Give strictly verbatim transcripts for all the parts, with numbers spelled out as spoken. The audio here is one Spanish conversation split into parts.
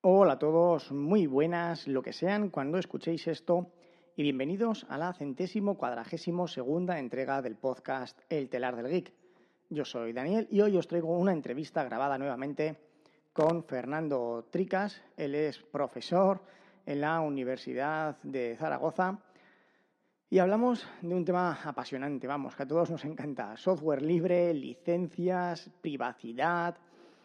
Hola a todos, muy buenas, lo que sean cuando escuchéis esto, y bienvenidos a la centésimo cuadragésimo segunda entrega del podcast El Telar del Geek. Yo soy Daniel y hoy os traigo una entrevista grabada nuevamente con Fernando Tricas. Él es profesor en la Universidad de Zaragoza y hablamos de un tema apasionante, vamos, que a todos nos encanta: software libre, licencias, privacidad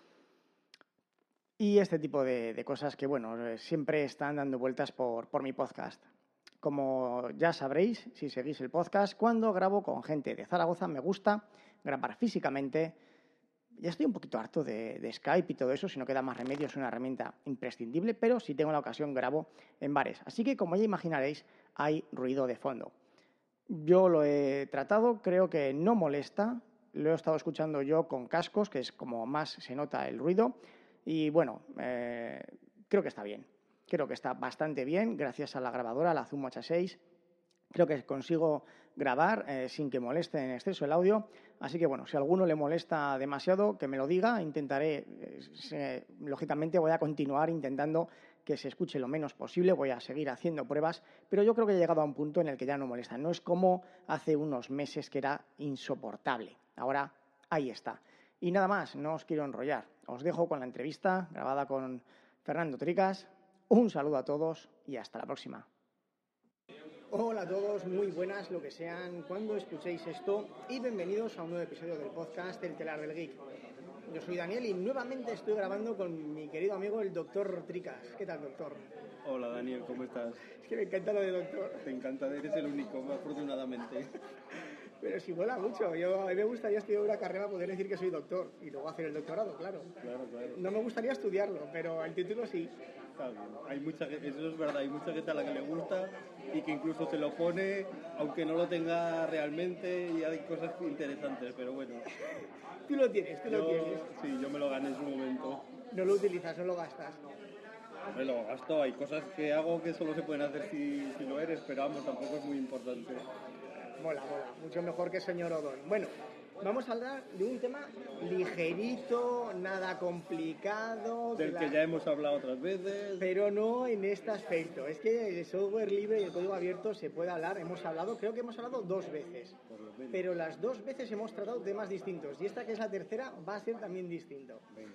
y este tipo de, de cosas que, bueno, siempre están dando vueltas por, por mi podcast. Como ya sabréis, si seguís el podcast, cuando grabo con gente de Zaragoza me gusta grabar físicamente. Ya estoy un poquito harto de, de Skype y todo eso, si no queda más remedio, es una herramienta imprescindible, pero si tengo la ocasión grabo en bares. Así que, como ya imaginaréis, hay ruido de fondo. Yo lo he tratado, creo que no molesta, lo he estado escuchando yo con cascos, que es como más se nota el ruido. Y bueno, eh, creo que está bien. Creo que está bastante bien, gracias a la grabadora, la Zoom H seis. Creo que consigo grabar eh, sin que moleste en exceso el audio. Así que bueno, si a alguno le molesta demasiado, que me lo diga. Intentaré, eh, se, lógicamente voy a continuar intentando que se escuche lo menos posible. Voy a seguir haciendo pruebas, pero yo creo que he llegado a un punto en el que ya no molesta. No es como hace unos meses que era insoportable. Ahora ahí está. Y nada más, no os quiero enrollar. Os dejo con la entrevista grabada con Fernando Tricas. Un saludo a todos y hasta la próxima. Hola a todos, muy buenas, lo que sean, cuando escuchéis esto, y bienvenidos a un nuevo episodio del podcast El Telar del Geek. Yo soy Daniel y nuevamente estoy grabando con mi querido amigo el doctor Tricas. ¿Qué tal, doctor? Hola Daniel, ¿cómo estás? Es que me encanta lo de doctor. Te encanta, eres el único, afortunadamente. Pero si mola mucho. Yo, a mí me gustaría estudiar una carrera, poder decir que soy doctor y luego hacer el doctorado, claro. Claro, claro. No me gustaría estudiarlo, pero el título sí. Está bien. Hay mucha, eso es verdad, hay mucha gente a la que le gusta y que incluso se lo pone, aunque no lo tenga realmente, y hay cosas interesantes, pero bueno. Tú lo tienes, tú yo, lo tienes. Sí, yo me lo gané en su momento. No lo utilizas, no lo gastas. Me lo gasto, hay cosas que hago que solo se pueden hacer si, si lo eres, pero vamos, tampoco es muy importante. Mola, mola, mucho mejor que señor Odón. Bueno, vamos a hablar de un tema ligerito, nada complicado. Del que ya hemos hablado otras veces. Pero no en este aspecto. Es que el software libre y el código abierto se puede hablar. Hemos hablado, creo que hemos hablado dos veces. Pero las dos veces hemos tratado temas distintos. Y esta, que es la tercera, va a ser también distinto.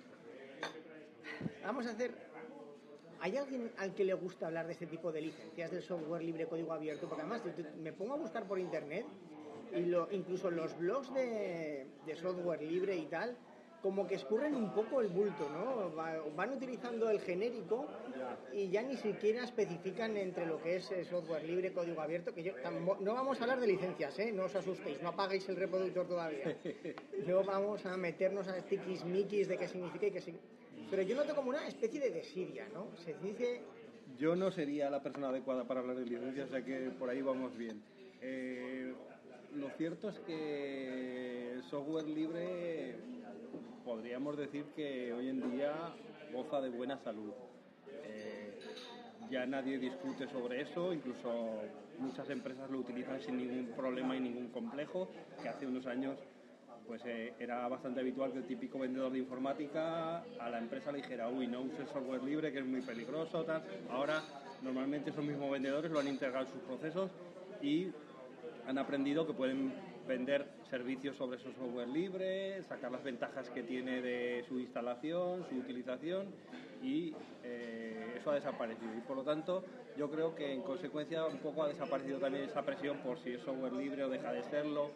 Vamos a hacer... ¿Hay alguien al que le gusta hablar de este tipo de licencias del software libre, código abierto? Porque además me pongo a buscar por internet y lo, incluso los blogs de, de software libre y tal, como que escurren un poco el bulto, ¿no? Van utilizando el genérico y ya ni siquiera especifican entre lo que es software libre, código abierto, que yo no vamos a hablar de licencias, ¿eh? No os asustéis, no apaguéis el reproductor todavía. No vamos a meternos a tiquismiquis de qué significa y qué significa. Pero yo noto como una especie de desidia, ¿no? Se dice... Yo no sería la persona adecuada para hablar de licencias, o sea que por ahí vamos bien. Eh, lo cierto es que el software libre podríamos decir que hoy en día goza de buena salud. Eh, ya nadie discute sobre eso, incluso muchas empresas lo utilizan sin ningún problema y ningún complejo, que hace unos años pues eh, era bastante habitual que el típico vendedor de informática a la empresa le dijera: uy, no uses software libre, que es muy peligroso, tal. Ahora normalmente esos mismos vendedores lo han integrado en sus procesos y han aprendido que pueden vender servicios sobre su software libre, sacar las ventajas que tiene de su instalación, su utilización, y eh, eso ha desaparecido. Y por lo tanto, yo creo que en consecuencia un poco ha desaparecido también esa presión por si es software libre o deja de serlo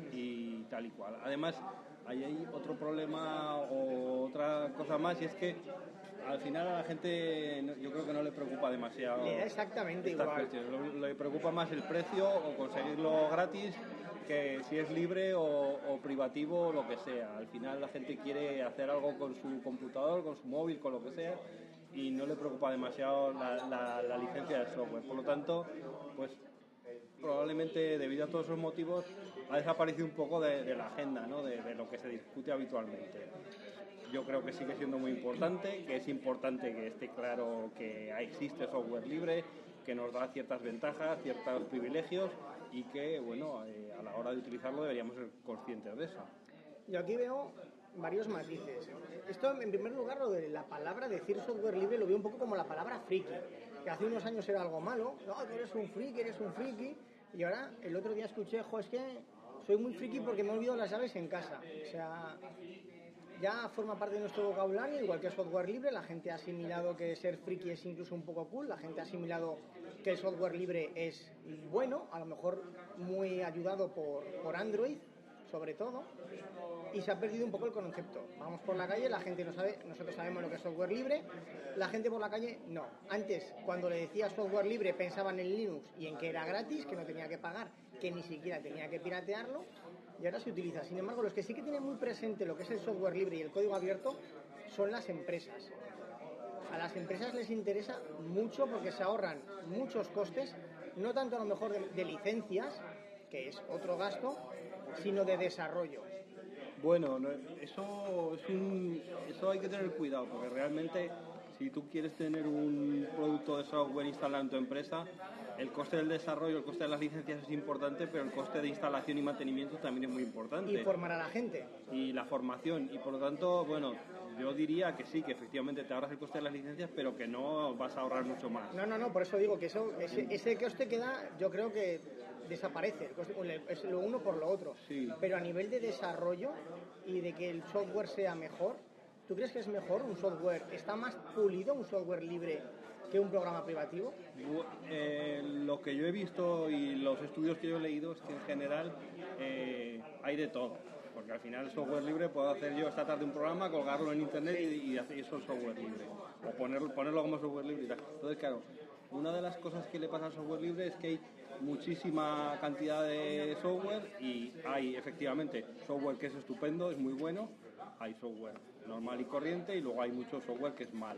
y tal y cual. Además, ahí hay otro problema o otra cosa más, y es que al final a la gente yo creo que no le preocupa demasiado. Le da exactamente igual. Le, le preocupa más el precio o conseguirlo gratis que si es libre o, o privativo o lo que sea. Al final la gente quiere hacer algo con su computador, con su móvil, con lo que sea, y no le preocupa demasiado la, la, la licencia del software. Por lo tanto, pues probablemente debido a todos esos motivos ha desaparecido un poco de, de la agenda, ¿no? de, de lo que se discute habitualmente. Yo creo que sigue siendo muy importante, que es importante que esté claro que existe software libre, que nos da ciertas ventajas, ciertos privilegios, y que, bueno, eh, a la hora de utilizarlo deberíamos ser conscientes de eso. Yo aquí veo varios matices. Esto, en primer lugar, lo de la palabra decir software libre lo veo un poco como la palabra friki, que hace unos años era algo malo. No, tú eres un friki, eres un friki. Y ahora, el otro día escuché, jo, es que soy muy friki porque me he olvidado las llaves en casa. O sea, ya forma parte de nuestro vocabulario, igual que el software libre. La gente ha asimilado que ser friki es incluso un poco cool. La gente ha asimilado que el software libre es bueno, a lo mejor muy ayudado por, por Android, sobre todo, y se ha perdido un poco el concepto. Vamos por la calle, la gente no sabe, nosotros sabemos lo que es software libre, la gente por la calle no. Antes, cuando le decía software libre, pensaban en Linux y en que era gratis, que no tenía que pagar, que ni siquiera tenía que piratearlo, y ahora se utiliza. Sin embargo, los que sí que tienen muy presente lo que es el software libre y el código abierto son las empresas. A las empresas les interesa mucho porque se ahorran muchos costes, no tanto a lo mejor de, de licencias, que es otro gasto, sino de desarrollo. Bueno, no, eso, es un, eso hay que tener cuidado, porque realmente si tú quieres tener un producto de software instalado en tu empresa, el coste del desarrollo, el coste de las licencias es importante, pero el coste de instalación y mantenimiento también es muy importante. Y formar a la gente. Y la formación, y por lo tanto, bueno, yo diría que sí, que efectivamente te ahorras el coste de las licencias, pero que no vas a ahorrar mucho más. No, no, no, por eso digo que eso, ese, ese coste queda, yo creo que desaparece, el coste, es lo uno por lo otro. Sí. Pero a nivel de desarrollo y de que el software sea mejor, ¿tú crees que es mejor un software, está más pulido un software libre que un programa privativo? Eh, lo que yo he visto y los estudios que yo he leído es que en general eh, hay de todo. Porque al final el software libre puedo hacer yo esta tarde un programa, colgarlo en internet y, y hacer eso es software libre. O ponerlo, ponerlo como software libre y tal. Entonces, claro, una de las cosas que le pasa al software libre es que hay muchísima cantidad de software y hay efectivamente software que es estupendo, es muy bueno, hay software normal y corriente y luego hay mucho software que es malo.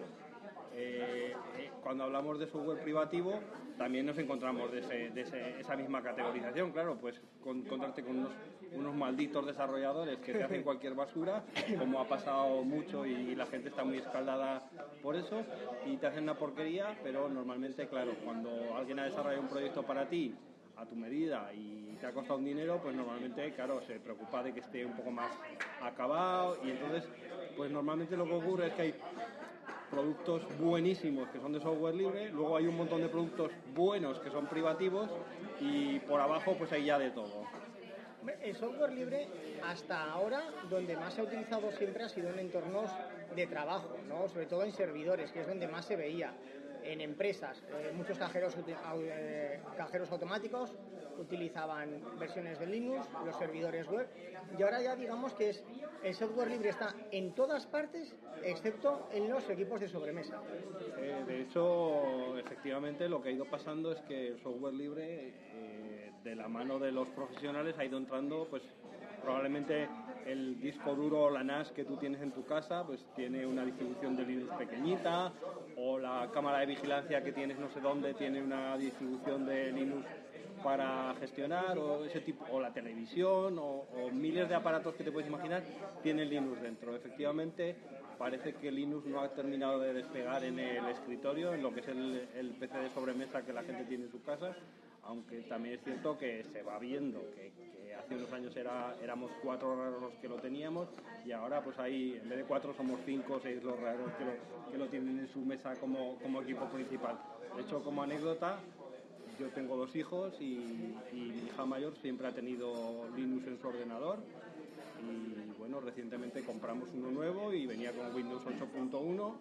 Eh, eh, cuando hablamos de software privativo también nos encontramos de, ese, de ese, esa misma categorización, claro, pues con, encontrarte con unos, unos malditos desarrolladores que te hacen cualquier basura, como ha pasado mucho y, y la gente está muy escaldada por eso y te hacen una porquería, pero normalmente, claro, cuando alguien ha desarrollado un proyecto para ti a tu medida y te ha costado un dinero, pues normalmente, claro, se preocupa de que esté un poco más acabado y entonces, pues normalmente lo que ocurre es que hay productos buenísimos que son de software libre, luego hay un montón de productos buenos que son privativos y por abajo pues hay ya de todo. El software libre hasta ahora donde más se ha utilizado siempre ha sido en entornos de trabajo, ¿no? Sobre todo en servidores, que es donde más se veía. En empresas, eh, muchos cajeros, eh, cajeros automáticos utilizaban versiones de Linux, los servidores web, y ahora ya digamos que es, el software libre está en todas partes, excepto en los equipos de sobremesa. Eh, de hecho, efectivamente, lo que ha ido pasando es que el software libre, eh, de la mano de los profesionales, ha ido entrando, pues, probablemente el disco duro o la N A S que tú tienes en tu casa, pues tiene una distribución de Linux pequeñita, o la cámara de vigilancia que tienes no sé dónde tiene una distribución de Linux para gestionar, o ese tipo, o la televisión, o, o miles de aparatos que te puedes imaginar tienen Linux dentro. Efectivamente, parece que Linux no ha terminado de despegar en el escritorio, en lo que es el, el P C de sobremesa que la gente tiene en su casa, aunque también es cierto que se va viendo que, que hace unos años era, éramos cuatro raros los que lo teníamos y ahora pues ahí en vez de cuatro somos cinco o seis los raros que lo, que lo tienen en su mesa como, como equipo principal. De hecho, como anécdota, yo tengo dos hijos y, y mi hija mayor siempre ha tenido Linux en su ordenador y bueno, recientemente compramos uno nuevo y venía con Windows ocho punto uno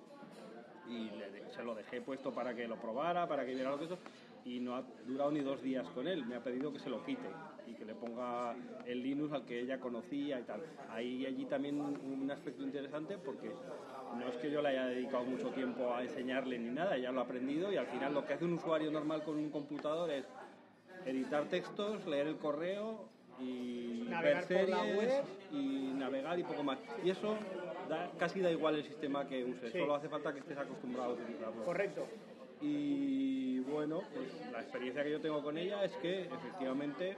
y le, se lo dejé puesto para que lo probara, para que viera lo que eso, y no ha durado ni dos días con él. Me ha pedido que se lo quite y que le ponga el Linux al que ella conocía y tal. Hay allí también un aspecto interesante porque no es que yo le haya dedicado mucho tiempo a enseñarle ni nada, ya lo ha aprendido y al final lo que hace un usuario normal con un computador es editar textos, leer el correo y navegar ver series por la web y navegar y poco más. Y eso da, casi da igual el sistema que uses, sí. Solo hace falta que estés acostumbrado a utilizarlo. Correcto. Y bueno, pues la experiencia que yo tengo con ella es que efectivamente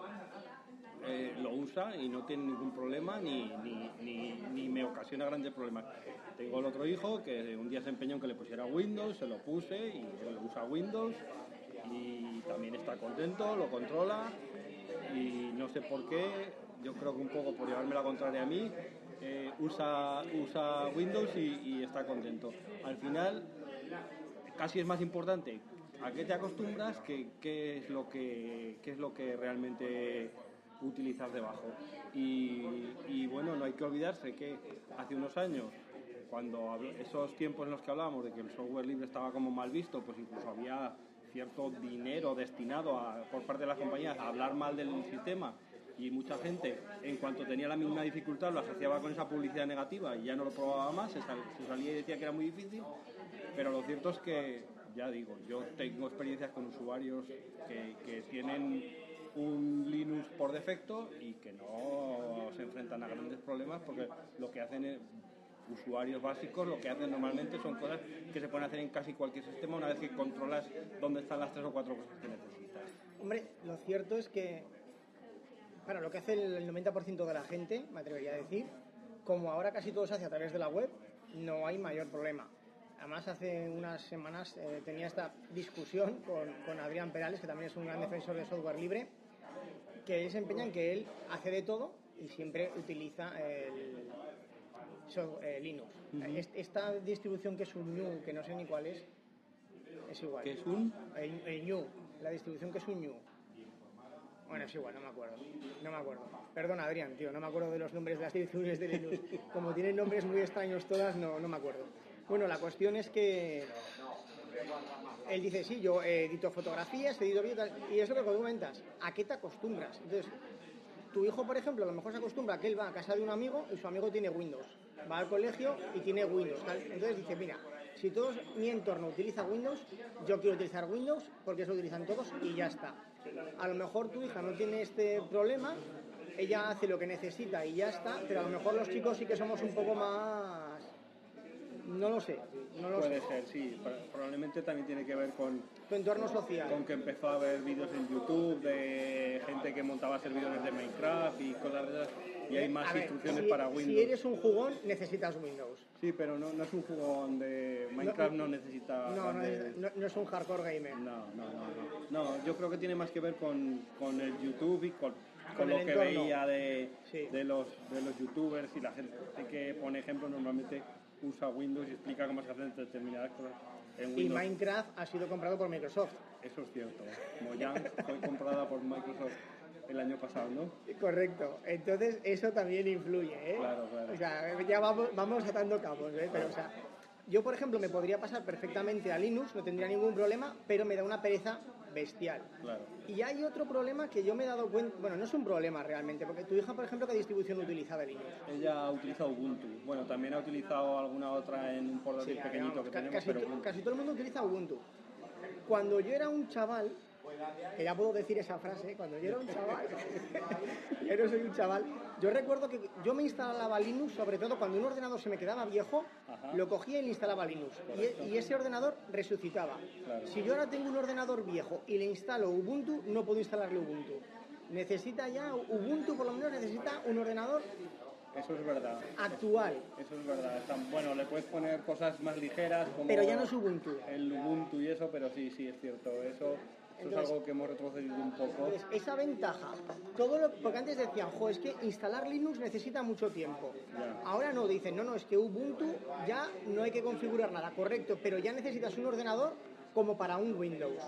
eh, lo usa y no tiene ningún problema ni, ni, ni, ni me ocasiona grandes problemas. Tengo el otro hijo que un día se empeñó en que le pusiera Windows, se lo puse y él usa Windows y también está contento, lo controla y no sé por qué, yo creo que un poco por llevarme la contraria a mí, eh, usa, usa Windows y, y está contento. Al final, casi es más importante a qué te acostumbras que qué es lo que, qué es lo que realmente utilizas debajo. Y, y bueno, no hay que olvidarse que hace unos años, cuando esos tiempos en los que hablábamos de que el software libre estaba como mal visto, pues incluso había cierto dinero destinado a, por parte de las compañías a hablar mal del sistema, y mucha gente, en cuanto tenía la misma dificultad, lo asociaba con esa publicidad negativa y ya no lo probaba más, se, sal, se salía y decía que era muy difícil. Pero lo cierto es que, ya digo, yo tengo experiencias con usuarios que, que tienen un Linux por defecto y que no se enfrentan a grandes problemas, porque lo que hacen es, usuarios básicos, lo que hacen normalmente son cosas que se pueden hacer en casi cualquier sistema una vez que controlas dónde están las tres o cuatro cosas que necesitas. Hombre, lo cierto es que, claro, lo que hace el noventa por ciento de la gente, me atrevería a decir, como ahora casi todo se hace a través de la web, no hay mayor problema. Además, hace unas semanas eh, tenía esta discusión con, con Adrián Perales, que también es un gran defensor de software libre, que él se empeña en que él hace de todo y siempre utiliza el so, eh, Linux. Uh-huh. Esta distribución que es un G N U, que no sé ni cuál es, es igual. ¿Qué es un? El, el G N U, la distribución que es un G N U. Bueno, es igual, no me acuerdo. No me acuerdo. Perdona, Adrián, tío, no me acuerdo de los nombres de las distribuciones de Linux. Como tienen nombres muy extraños todas, no, no me acuerdo. Bueno, la cuestión es que él dice, sí, yo edito fotografías, edito vídeos, y es lo que comentas, ¿a qué te acostumbras? Entonces, tu hijo, por ejemplo, a lo mejor se acostumbra a que él va a casa de un amigo y su amigo tiene Windows. Va al colegio y tiene Windows, ¿tal? Entonces dice, mira, si todo mi entorno utiliza Windows, yo quiero utilizar Windows porque eso lo utilizan todos y ya está. A lo mejor tu hija no tiene este problema, ella hace lo que necesita y ya está, pero a lo mejor los chicos sí que somos un poco más... No lo sé, no lo Puede sé. ser, sí. Probablemente también tiene que ver con tu entorno social. Con que empezó a ver vídeos en YouTube de gente que montaba servidores de Minecraft y cosas de esas, y hay más ver, instrucciones si, para Windows. Si eres un jugón, necesitas Windows. Sí, pero no, no es un jugón de Minecraft, no, no necesita... No, no, es, no, no es un hardcore gamer. No, no, no, no. No, yo creo que tiene más que ver con, con el YouTube y con, con, con lo que entorno. veía de, sí. de, los, de los youtubers, y la gente que pone ejemplos normalmente usa Windows y explica cómo se hacen determinadas cosas en Windows. Y Minecraft ha sido comprado por Microsoft. Eso es cierto. Mojang fue comprada por Microsoft el año pasado, ¿no? Correcto. Entonces eso también influye, ¿eh? Claro, claro. O sea, ya vamos, vamos atando cabos, ¿eh? Pero, o sea, yo, por ejemplo, me podría pasar perfectamente a Linux, no tendría ningún problema, pero me da una pereza bestial. Claro. Y hay otro problema que yo me he dado cuenta, bueno, no es un problema realmente, porque tu hija, por ejemplo, ¿qué distribución utiliza de Linux? Ella ha utilizado Ubuntu. Bueno, también ha utilizado alguna otra en un portátil sí, pequeñito digamos, que tenemos, casi, pero Ubuntu. Casi todo el mundo utiliza Ubuntu. Cuando yo era un chaval, que ya puedo decir esa frase, cuando yo era un chaval, ya no soy un chaval, yo recuerdo que yo me instalaba Linux, sobre todo cuando un ordenador se me quedaba viejo, ajá, lo cogía y le instalaba Linux, y, y ese ordenador resucitaba. Claro. Si yo ahora tengo un ordenador viejo y le instalo Ubuntu, no puedo instalarle Ubuntu. Necesita ya, Ubuntu por lo menos necesita un ordenador Eso es verdad. actual. Eso es verdad. Están, bueno, le puedes poner cosas más ligeras como pero ya no es Ubuntu. El Ubuntu y eso, pero sí, sí, es cierto. Eso, eso entonces, es algo que hemos retrocedido un poco. Entonces, esa ventaja, todo lo, porque antes decían, jo, es que instalar Linux necesita mucho tiempo. Ya. Ahora no, dicen, no, no, es que Ubuntu ya no hay que configurar nada, correcto, pero ya necesitas un ordenador como para un Windows.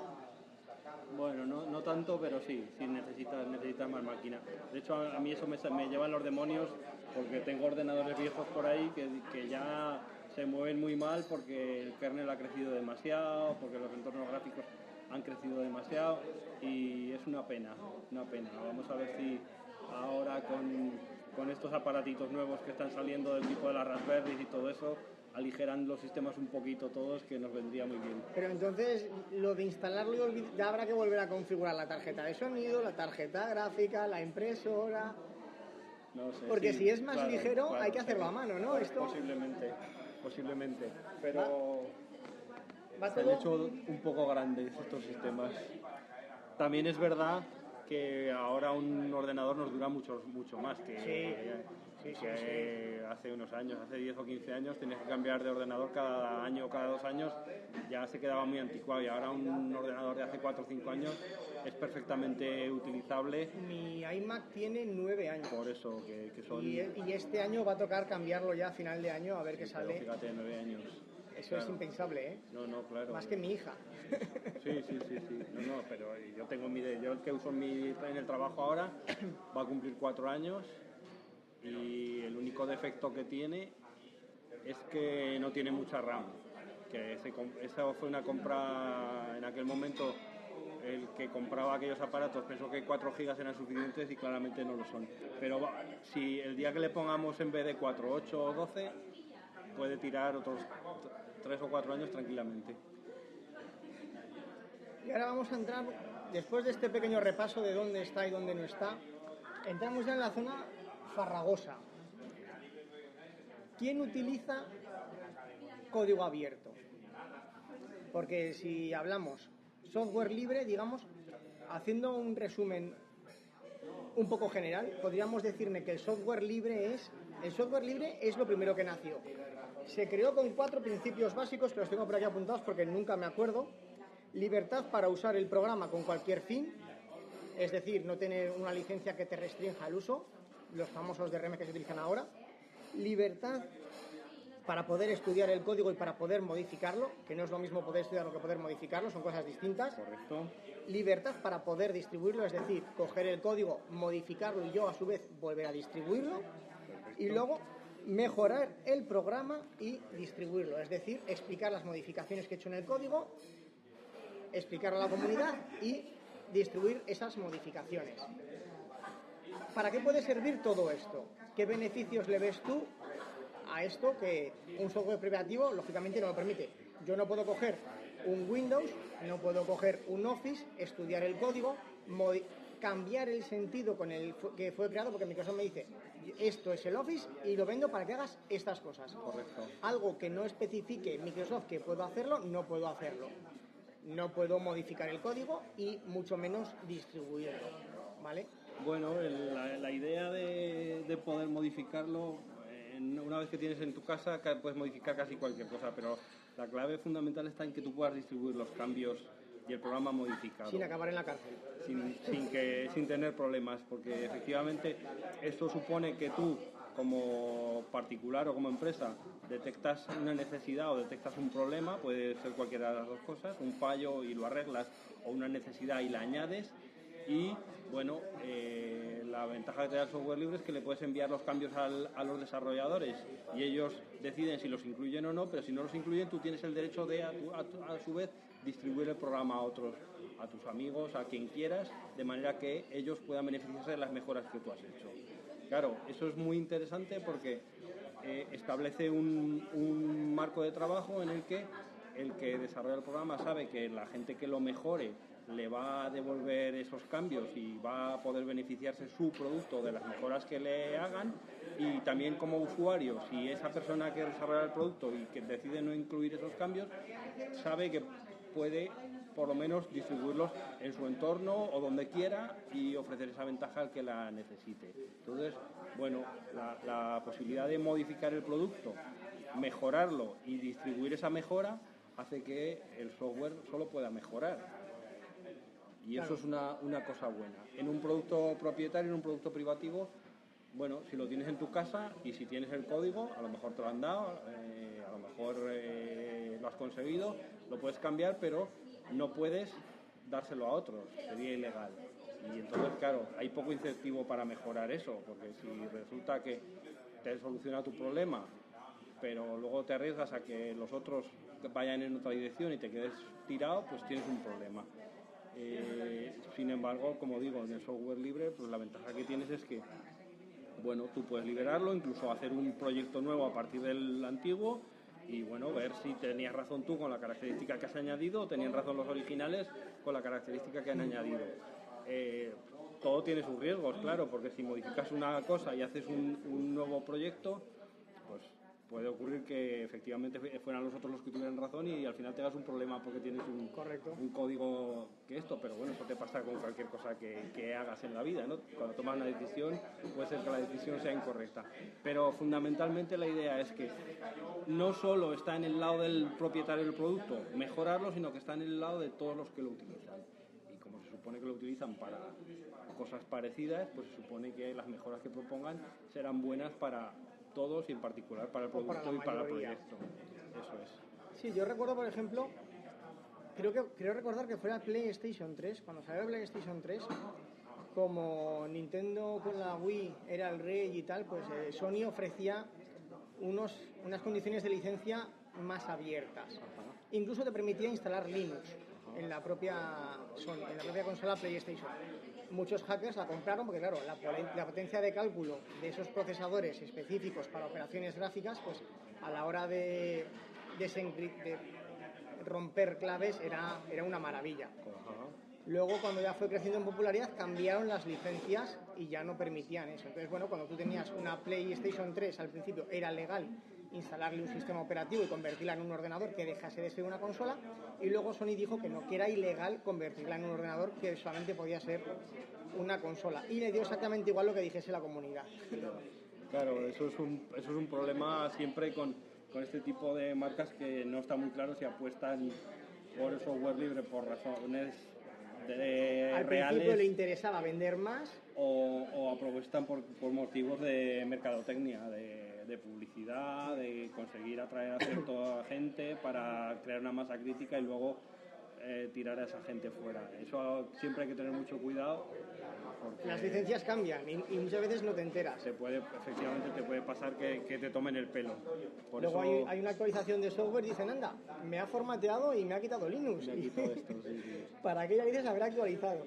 Bueno, no, no tanto, pero sí, sí necesitas, necesitas más máquina. De hecho, a, a mí eso me, me lleva a los demonios, porque tengo ordenadores viejos por ahí que, que ya se mueven muy mal porque el kernel ha crecido demasiado, porque los entornos gráficos han crecido demasiado, y es una pena, una pena. Vamos a ver si ahora con, con estos aparatitos nuevos que están saliendo del tipo de las Raspberry y todo eso, aligeran los sistemas un poquito todos, que nos vendría muy bien. Pero entonces, lo de instalarlo y olvid- ya habrá que volver a configurar la tarjeta de sonido, la tarjeta gráfica, la impresora... No sé, porque sí, si es más claro, ligero, claro, hay que hacerlo sí, a mano, ¿no? Pues Esto... Posiblemente, posiblemente. Pero ¿Va? ¿Va se todo? han hecho un poco grandes estos sistemas. También es verdad que ahora un ordenador nos dura mucho, mucho más que... Sí. Sí, sí, que sí. hace unos años, hace diez o quince años, tenías que cambiar de ordenador cada año o cada dos años, ya se quedaba muy anticuado, y ahora un ordenador de hace cuatro o cinco años es perfectamente utilizable. Mi iMac tiene nueve años. Por eso, que, que son... Y, y este año va a tocar cambiarlo ya a final de año, a ver sí, qué sale. Fíjate, nueve años. Eso claro. Es impensable, ¿eh? No, no, claro. Más que mi hija. Sí, sí, sí, sí. No, no, pero yo tengo mi... Yo el que uso en, mi, en el trabajo ahora va a cumplir cuatro años y el único defecto que tiene es que no tiene mucha RAM. Que ese, esa fue una compra en aquel momento. El que compraba aquellos aparatos pensó que cuatro gigas eran suficientes y claramente no lo son. Pero si el día que le pongamos en vez de cuatro, ocho o doce, puede tirar otros tres o cuatro años tranquilamente. Y ahora vamos a entrar, después de este pequeño repaso de dónde está y dónde no está, entramos ya en la zona farragosa. ¿Quién utiliza código abierto? Porque si hablamos software libre, digamos, haciendo un resumen un poco general, podríamos decirle que el software libre es el software libre es lo primero que nació. Se creó con cuatro principios básicos que los tengo por aquí apuntados porque nunca me acuerdo. Libertad para usar el programa con cualquier fin, es decir, no tener una licencia que te restrinja el uso, los famosos D R M que se utilizan ahora. Libertad para poder estudiar el código y para poder modificarlo, que no es lo mismo poder estudiarlo que poder modificarlo, son cosas distintas. Correcto. Libertad para poder distribuirlo, es decir, coger el código, modificarlo y yo a su vez volver a distribuirlo. Perfecto. Y luego mejorar el programa y distribuirlo, es decir, explicar las modificaciones que he hecho en el código, explicarlo a la comunidad y distribuir esas modificaciones. ¿Para qué puede servir todo esto? ¿Qué beneficios le ves tú a esto que un software privativo lógicamente no lo permite? Yo no puedo coger un Windows, no puedo coger un Office, estudiar el código, cambiar el sentido con el que fue creado, porque Microsoft me dice, esto es el Office y lo vendo para que hagas estas cosas. Correcto. Algo que no especifique Microsoft que puedo hacerlo, no puedo hacerlo. No puedo modificar el código y mucho menos distribuirlo, ¿vale? Bueno, el, la, la idea de, de poder modificarlo, en, una vez que tienes en tu casa, puedes modificar casi cualquier cosa, pero la clave fundamental está en que tú puedas distribuir los cambios y el programa modificado. Sin acabar en la cárcel. Sin, sin, que, sin tener problemas, porque efectivamente esto supone que tú, como particular o como empresa, detectas una necesidad o detectas un problema, puede ser cualquiera de las dos cosas, un fallo y lo arreglas, o una necesidad y la añades, y bueno, eh, la ventaja que te da el software libre es que le puedes enviar los cambios al, a los desarrolladores y ellos deciden si los incluyen o no, pero si no los incluyen tú tienes el derecho de a, tu, a, tu, a su vez distribuir el programa a otros, a tus amigos, a quien quieras, de manera que ellos puedan beneficiarse de las mejoras que tú has hecho. Claro, eso es muy interesante porque eh, establece un, un marco de trabajo en el que el que desarrolla el programa sabe que la gente que lo mejore le va a devolver esos cambios y va a poder beneficiarse su producto de las mejoras que le hagan, y también como usuario, si esa persona que desarrolla el producto y que decide no incluir esos cambios, sabe que puede por lo menos distribuirlos en su entorno o donde quiera y ofrecer esa ventaja al que la necesite. Entonces, bueno, la, la posibilidad de modificar el producto, mejorarlo y distribuir esa mejora hace que el software solo pueda mejorar. Y eso es una, una cosa buena. En un producto propietario, en un producto privativo, bueno, si lo tienes en tu casa y si tienes el código, a lo mejor te lo han dado, eh, a lo mejor eh, lo has conseguido, lo puedes cambiar, pero no puedes dárselo a otros, sería ilegal. Y entonces, claro, hay poco incentivo para mejorar eso, porque si resulta que te soluciona tu problema, pero luego te arriesgas a que los otros vayan en otra dirección y te quedes tirado, pues tienes un problema. Eh, sin embargo, como digo, en el software libre, pues la ventaja que tienes es que, bueno, tú puedes liberarlo, incluso hacer un proyecto nuevo a partir del antiguo y, bueno, ver si tenías razón tú con la característica que has añadido o tenían razón los originales con la característica que han añadido. Eh, todo tiene sus riesgos, claro, porque si modificas una cosa y haces un, un nuevo proyecto, pues puede ocurrir que efectivamente fueran los otros los que tuvieran razón y al final tengas un problema porque tienes un, un código que esto, pero bueno, eso te pasa con cualquier cosa que, que hagas en la vida, ¿no? Cuando tomas una decisión puede ser que la decisión sea incorrecta, pero fundamentalmente la idea es que no solo está en el lado del propietario del producto mejorarlo, sino que está en el lado de todos los que lo utilizan. Y como se supone que lo utilizan para cosas parecidas, pues se supone que las mejoras que propongan serán buenas para todos y en particular para el producto para y para el proyecto. Eso es. Sí, yo recuerdo, por ejemplo, creo que creo recordar que fue la PlayStation tres, cuando salió la PlayStation tres, como Nintendo con la Wii era el rey y tal, pues eh, Sony ofrecía unos, unas condiciones de licencia más abiertas. Ajá. Incluso te permitía instalar Linux en la propia Sony, en la propia consola PlayStation. Muchos hackers la compraron porque, claro, la, la potencia de cálculo de esos procesadores específicos para operaciones gráficas, pues a la hora de, de, de romper claves era, era una maravilla. Luego, cuando ya fue creciendo en popularidad, cambiaron las licencias y ya no permitían eso. Entonces, bueno, cuando tú tenías una PlayStation tres, al principio era legal instalarle un sistema operativo y convertirla en un ordenador que dejase de ser una consola, y luego Sony dijo que no, que era ilegal convertirla en un ordenador, que solamente podía ser una consola, y le dio exactamente igual lo que dijese la comunidad. Claro, eso es un, eso es un problema siempre con, con este tipo de marcas, que no está muy claro si apuestan por el software libre por razones de al reales, principio le interesaba vender más o, o aprovechan por, por motivos de mercadotecnia, de de publicidad, de conseguir atraer a cierta gente para crear una masa crítica y luego eh, tirar a esa gente fuera. Eso siempre hay que tener mucho cuidado. Porque las licencias cambian y, y muchas veces no te enteras. Se puede, efectivamente te puede pasar que, que te tomen el pelo. Por Luego eso... hay, hay una actualización de software y dicen, anda, me ha formateado y me ha quitado Linux. Me ha quitado esto, sí, sí. ¿Para qué narices habrá actualizado?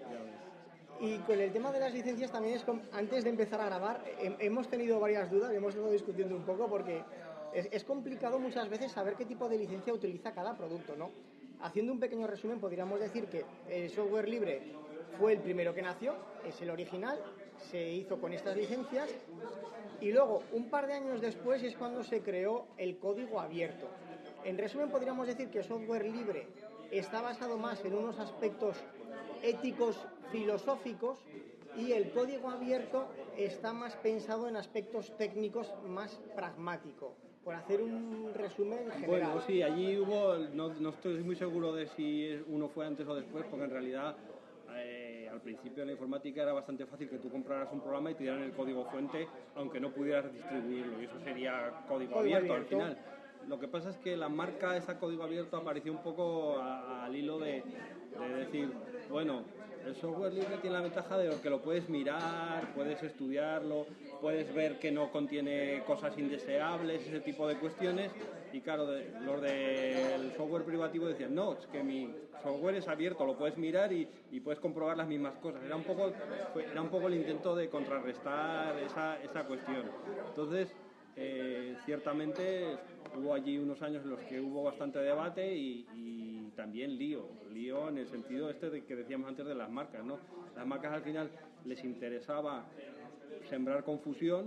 Y con el tema de las licencias también es, como, antes de empezar a grabar, he, hemos tenido varias dudas, hemos estado discutiendo un poco porque es, es complicado muchas veces saber qué tipo de licencia utiliza cada producto, ¿no? Haciendo un pequeño resumen, podríamos decir que el software libre fue el primero que nació, es el original, se hizo con estas licencias, y luego, un par de años después, es cuando se creó el código abierto. En resumen, podríamos decir que el software libre está basado más en unos aspectos éticos, filosóficos, y el código abierto está más pensado en aspectos técnicos, más pragmático. Por hacer un resumen general. Bueno, sí, allí hubo, no, no estoy muy seguro de si uno fue antes o después, porque en realidad eh, al principio en la informática era bastante fácil que tú compraras un programa y te dieran el código fuente, aunque no pudieras distribuirlo, y eso sería código, código abierto, abierto al final. Lo que pasa es que la marca, ese código abierto, apareció un poco a, al hilo de, de decir, bueno, el software libre tiene la ventaja de que lo puedes mirar, puedes estudiarlo, puedes ver que no contiene cosas indeseables, ese tipo de cuestiones. Y claro, de, los del software privativo decían, no, es que mi software es abierto, lo puedes mirar y, y puedes comprobar las mismas cosas. Era un poco, fue, era un poco el intento de contrarrestar esa, esa cuestión. Entonces, eh, ciertamente hubo allí unos años en los que hubo bastante debate y, y también lío, lío en el sentido este de que decíamos antes de las marcas, ¿no? Las marcas al final les interesaba sembrar confusión,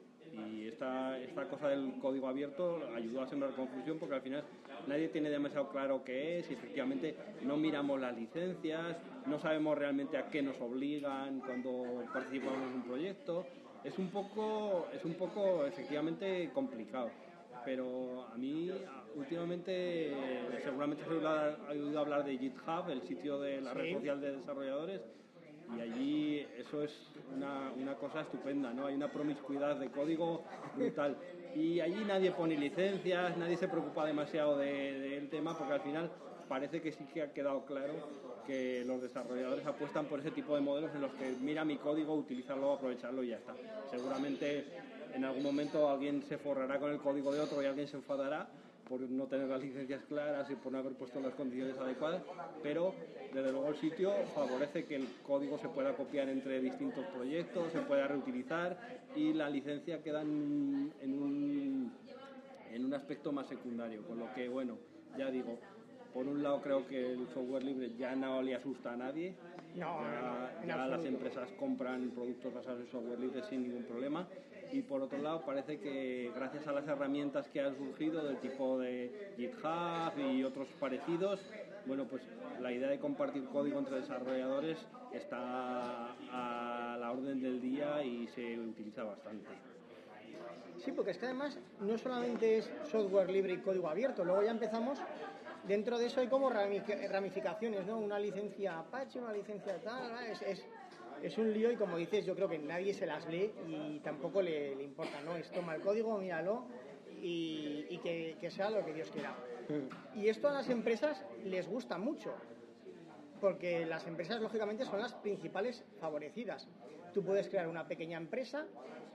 y esta, esta cosa del código abierto ayudó a sembrar confusión, porque al final nadie tiene demasiado claro qué es, y efectivamente no miramos las licencias, no sabemos realmente a qué nos obligan cuando participamos en un proyecto. Es un poco, es un poco efectivamente complicado. Pero a mí últimamente seguramente se ha oído hablar de GitHub, el sitio de la sí. red social de desarrolladores, y allí eso es una, una cosa estupenda, ¿no? Hay una promiscuidad de código brutal, y allí nadie pone licencias, nadie se preocupa demasiado del de, de tema, porque al final parece que sí que ha quedado claro que los desarrolladores apuestan por ese tipo de modelos en los que mira mi código, utilizarlo, aprovecharlo y ya está. Seguramente en algún momento alguien se forrará con el código de otro y alguien se enfadará por no tener las licencias claras y por no haber puesto las condiciones adecuadas, pero desde luego el sitio favorece que el código se pueda copiar entre distintos proyectos, se pueda reutilizar, y la licencia queda en, en, un, en un aspecto más secundario, con lo que, bueno, ya digo, por un lado creo que el software libre ya no le asusta a nadie, no, ya, no, ya las empresas compran productos basados en software libre sin ningún problema, y por otro lado parece que gracias a las herramientas que han surgido del tipo de GitHub y otros parecidos, bueno, pues la idea de compartir código entre desarrolladores está a la orden del día y se utiliza bastante. Sí, porque es que además no solamente es software libre y código abierto, luego ya empezamos, dentro de eso hay como ramificaciones, ¿no? Una licencia Apache, una licencia tal, ¿no? es, es, es un lío y como dices, yo creo que nadie se las lee y tampoco le, le importa, ¿no? Es toma el código, míralo y, y que, que sea lo que Dios quiera. Mm. Y esto a las empresas les gusta mucho, porque las empresas lógicamente son las principales favorecidas. Tú puedes crear una pequeña empresa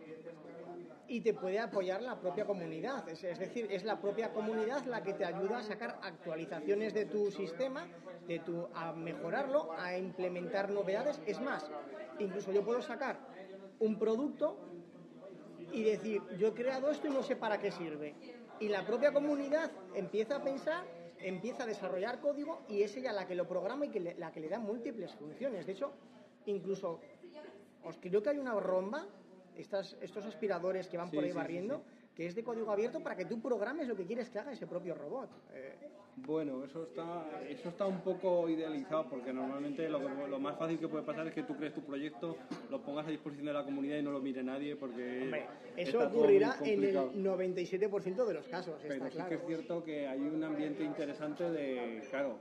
y te puede apoyar la propia comunidad, es, es decir, es la propia comunidad la que te ayuda a sacar actualizaciones de tu sistema, de tu, a mejorarlo, a implementar novedades. Es más, incluso yo puedo sacar un producto y decir, yo he creado esto y no sé para qué sirve, y la propia comunidad empieza a pensar, empieza a desarrollar código y es ella la que lo programa y que le, la que le da múltiples funciones. De hecho, incluso os creo que hay una romba, Estas, estos aspiradores que van sí, por ahí sí, barriendo, sí, sí. que es de código abierto para que tú programes lo que quieres que haga ese propio robot. Eh. Bueno, eso está eso está un poco idealizado, porque normalmente lo, lo más fácil que puede pasar es que tú crees tu proyecto, lo pongas a disposición de la comunidad y no lo mire nadie, porque Hombre, eso ocurrirá en el noventa y siete por ciento de los casos. Pero está sí claro. que es cierto que hay un ambiente interesante de, claro,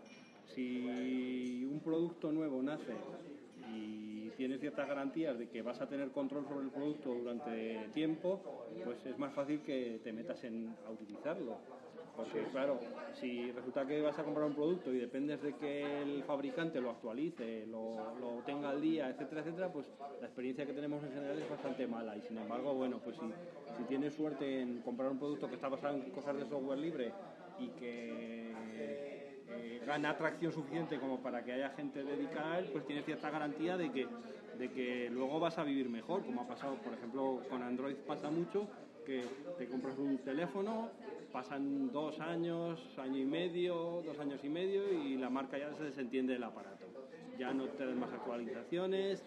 si un producto nuevo nace y tienes ciertas garantías de que vas a tener control sobre el producto durante tiempo, pues es más fácil que te metas en, a utilizarlo. Porque claro, si resulta que vas a comprar un producto y dependes de que el fabricante lo actualice, lo, lo tenga al día, etcétera, etcétera, pues la experiencia que tenemos en general es bastante mala. Y sin embargo, bueno, pues si, si tienes suerte en comprar un producto que está basado en cosas de software libre y que eh, gana atracción suficiente como para que haya gente dedicada a él, pues tienes cierta garantía de que, de que luego vas a vivir mejor, como ha pasado, por ejemplo, con Android pasa mucho, que te compras un teléfono, pasan dos años, año y medio, dos años y medio y la marca ya se desentiende del aparato. Ya no te dan más actualizaciones,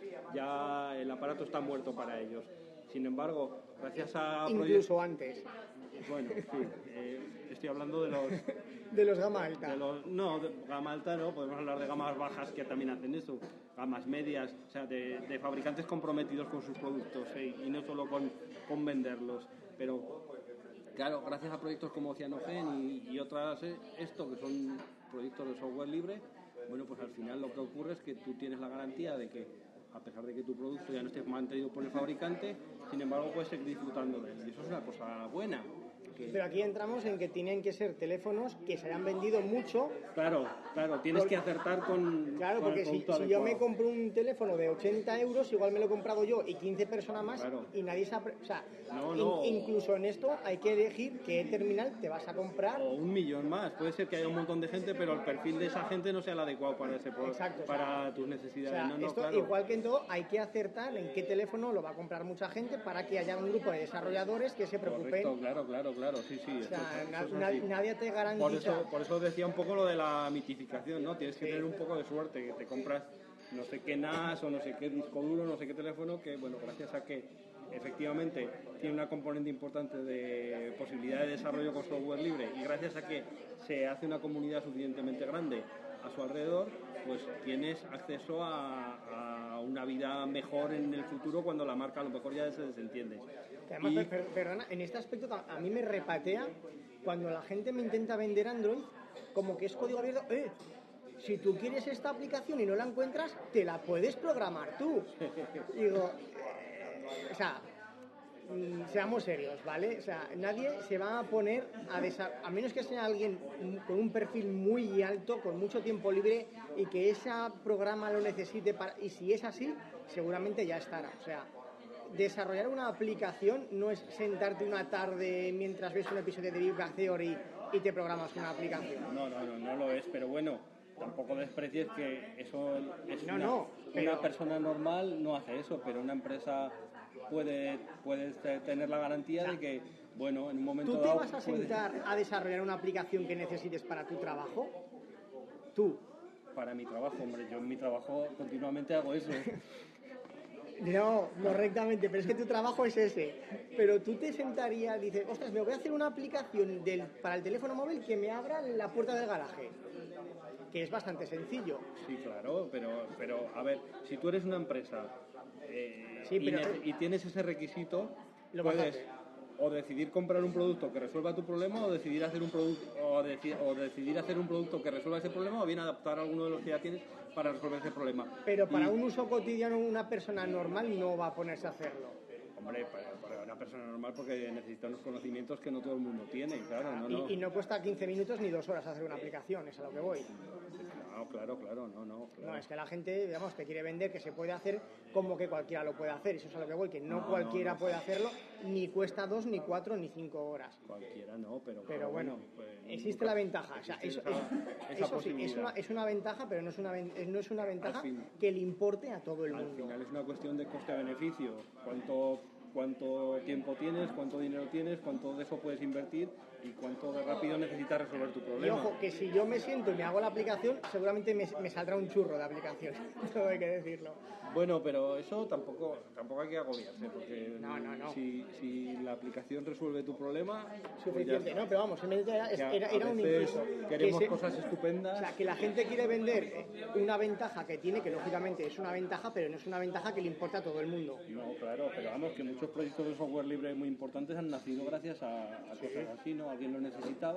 ya el aparato está muerto para ellos. Sin embargo, gracias a... Incluso antes. Bueno, sí, eh, estoy hablando de los... de los gama alta. De los, no, de gama alta no, podemos hablar de gamas bajas que también hacen eso, gamas medias, o sea, de, de fabricantes comprometidos con sus productos eh, y no solo con, con venderlos. Pero, claro, gracias a proyectos como Cyanogen y, y otras, eh, esto que son proyectos de software libre, bueno, pues al final lo que ocurre es que tú tienes la garantía de que, a pesar de que tu producto ya no esté mantenido por el fabricante, sin embargo puedes seguir disfrutando de él. Y eso es una cosa buena. Que... Pero aquí entramos en que tienen que ser teléfonos que se hayan vendido mucho. Claro, claro, tienes porque, que acertar con. Claro, con porque si, si yo me compro un teléfono de ochenta euros, igual me lo he comprado yo y quince personas más, claro. Y nadie se ha. O sea, no, no. In, incluso en esto hay que elegir qué terminal te vas a comprar. O un millón más. Puede ser que haya un montón de gente, pero el perfil de esa gente no sea el adecuado para ese pro, Exacto, para o sea, tus necesidades. O sea, no, no, esto, claro. igual que en todo, hay que acertar en qué teléfono lo va a comprar mucha gente para que haya un grupo de desarrolladores que se preocupen. Correcto, claro, claro, claro, sí, sí. O sea, eso, eso na, nadie te garantiza. Por eso, por eso decía un poco lo de la mitificación, ¿no? Tienes que sí. tener un poco de suerte, que te compras no sé qué N A S o no sé qué disco duro, no sé qué teléfono, que bueno, gracias a que efectivamente tiene una componente importante de posibilidad de desarrollo con software libre y gracias a que se hace una comunidad suficientemente grande a su alrededor, pues tienes acceso a, a una vida mejor en el futuro cuando la marca a lo mejor ya se desentiende. Además, y... per, perdona, en este aspecto a mí me repatea cuando la gente me intenta vender Android como que es código abierto. ¡Eh! Si tú quieres esta aplicación y no la encuentras, te la puedes programar tú. Digo, eh, o sea, mm, seamos serios, ¿vale? O sea, nadie se va a poner a desarrollar, a menos que sea alguien con un perfil muy alto, con mucho tiempo libre y que ese programa lo necesite para, y si es así, seguramente ya estará. O sea, desarrollar una aplicación no es sentarte una tarde mientras ves un episodio de Big Bang Theory y te programas una aplicación. No, no, no, no lo es, pero bueno, tampoco desprecies que eso es no, una, no, pero... una persona normal no hace eso, pero una empresa puede, puede tener la garantía o sea, de que, bueno, en un momento dado... ¿Tú te dado, vas a sentar puedes... a desarrollar una aplicación que necesites para tu trabajo? Tú. Para mi trabajo, hombre, yo en mi trabajo continuamente hago eso. No, correctamente, pero es que tu trabajo es ese. Pero tú te sentarías, dices, ostras, me voy a hacer una aplicación del, para el teléfono móvil que me abra la puerta del garaje, que es bastante sencillo. Sí, claro, pero, pero a ver, si tú eres una empresa eh, Sí, pero- y, ne- y tienes ese requisito, Lo vas a puedes hacer. o decidir comprar un producto que resuelva tu problema o decidir hacer un producto o, deci- o decidir hacer un producto que resuelva ese problema o bien adaptar alguno de los que ya tienes para resolver ese problema. Pero para Y- un uso cotidiano una persona normal no va a ponerse a hacerlo. Hombre, para, para una persona normal porque necesita unos conocimientos que no todo el mundo tiene, claro, no, Y, no. y no cuesta quince minutos ni dos horas hacer una aplicación, es a lo que voy. No, claro, claro, no, no. Claro. No, es que la gente, digamos, te quiere vender que se puede hacer como que cualquiera lo puede hacer. Eso es a lo que voy, que no, No, cualquiera no, no. puede hacerlo, ni cuesta dos, ni cuatro, ni cinco horas. Cualquiera no, pero, Pero bueno, pues, existe la ventaja. O sea, existe eso, esa- es- esa eso sí, es posibilidad. una, es una ventaja, pero no es una, ven- no es una ventaja Al fin- que le importe a todo el Al mundo. final es una cuestión de coste-beneficio. ¿Cuánto, cuánto tiempo tienes, cuánto dinero tienes, cuánto de eso puedes invertir y cuánto de rápido necesitas resolver tu Y problema? ojo, que si yo me siento y me hago la aplicación, seguramente me, me saldrá un churro de aplicación. Todo hay que decirlo. Bueno, pero eso tampoco tampoco hay que agobiarse, porque No, no, no. Si, si la aplicación resuelve tu problema, pues ya Suficiente. está. No, pero vamos, simplemente era, Que a- era, a era un veces inciso. queremos Que se- cosas estupendas. O sea, que la gente quiere vender eh, una ventaja que tiene, que lógicamente es una ventaja, pero no es una ventaja que le importa a todo el mundo. No, claro, pero vamos, que muchos proyectos de software libre muy importantes han nacido gracias a, a cosas así, ¿no? Alguien lo necesitaba,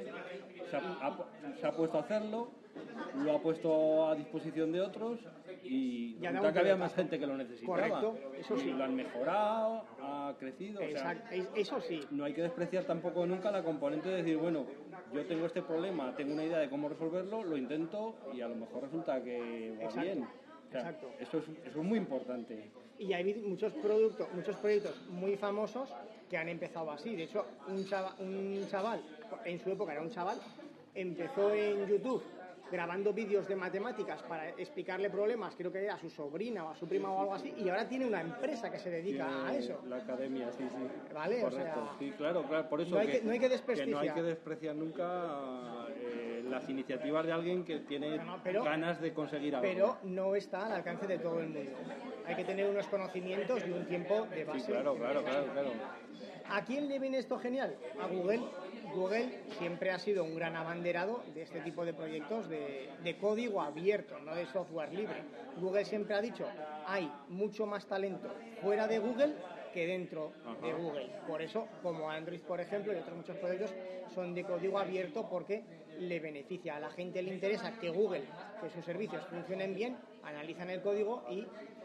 se ha, ha- se ha puesto a hacerlo, lo ha puesto a disposición de otros y Ya da resulta un que había pelotazo. más gente que lo necesitaba. Correcto, eso sí. Y lo han mejorado, ha crecido, o sea, Exacto, es- eso sí. no hay que despreciar tampoco nunca la componente de decir, bueno, yo tengo este problema, tengo una idea de cómo resolverlo, lo intento y a lo mejor resulta que va Exacto, bien. O sea, exacto. Eso es, eso es muy importante. Y hay muchos productos, muchos proyectos muy famosos que han empezado así. De hecho, un chaval, un chaval, en su época era un chaval, empezó en YouTube grabando vídeos de matemáticas para explicarle problemas, creo que era a su sobrina o a su prima o algo así, y ahora tiene una empresa que se dedica Tiene a eso. La academia, sí, sí. Vale, o Correcto. sea, Sí, claro, claro. Por eso no hay que- no hay que desprestigiar. no hay que despreciar nunca eh, las iniciativas de alguien que tiene No, no, pero- ganas de conseguir algo. Pero no está al alcance de todo el mundo. Hay que tener unos conocimientos y un tiempo de base. Sí, claro, claro, claro, claro. ¿A quién le viene esto genial? A Google. Google siempre ha sido un gran abanderado de este tipo de proyectos de, de código abierto, no de software libre. Google siempre ha dicho, hay mucho más talento fuera de Google que dentro de Ajá. Google. Por eso, como Android, por ejemplo, y otros muchos proyectos son de código abierto porque le beneficia. A la gente le interesa que Google, que sus servicios funcionen bien, analizan el código y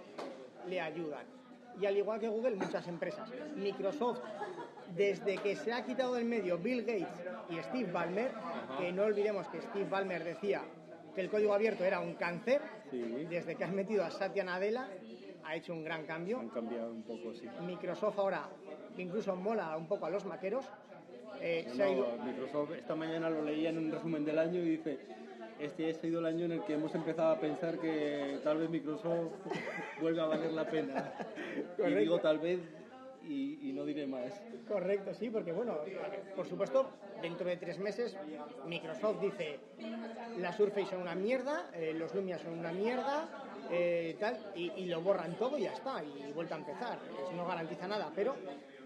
le ayudan. Y al igual que Google, muchas empresas. Microsoft, desde que se ha quitado del medio Bill Gates y Steve Ballmer, que no olvidemos que Steve Ballmer decía que el código abierto era un cáncer, Sí. desde que has metido a Satya Nadella, ha hecho un gran cambio. Han cambiado un poco, sí. Microsoft ahora incluso mola un poco a los maqueros. Eh, No, se ha ido- no, Microsoft esta mañana lo leía en un resumen del año y dice, este ha sido el año en el que hemos empezado a pensar que tal vez Microsoft vuelva a valer la pena. Y Correcto. digo tal vez y, y no diré más. Correcto, sí, porque bueno, por supuesto, dentro de tres meses Microsoft dice las Surface son una mierda, eh, los Lumia son una mierda, eh, tal, y, y lo borran todo y ya está, y vuelta a empezar. Eso no garantiza nada, pero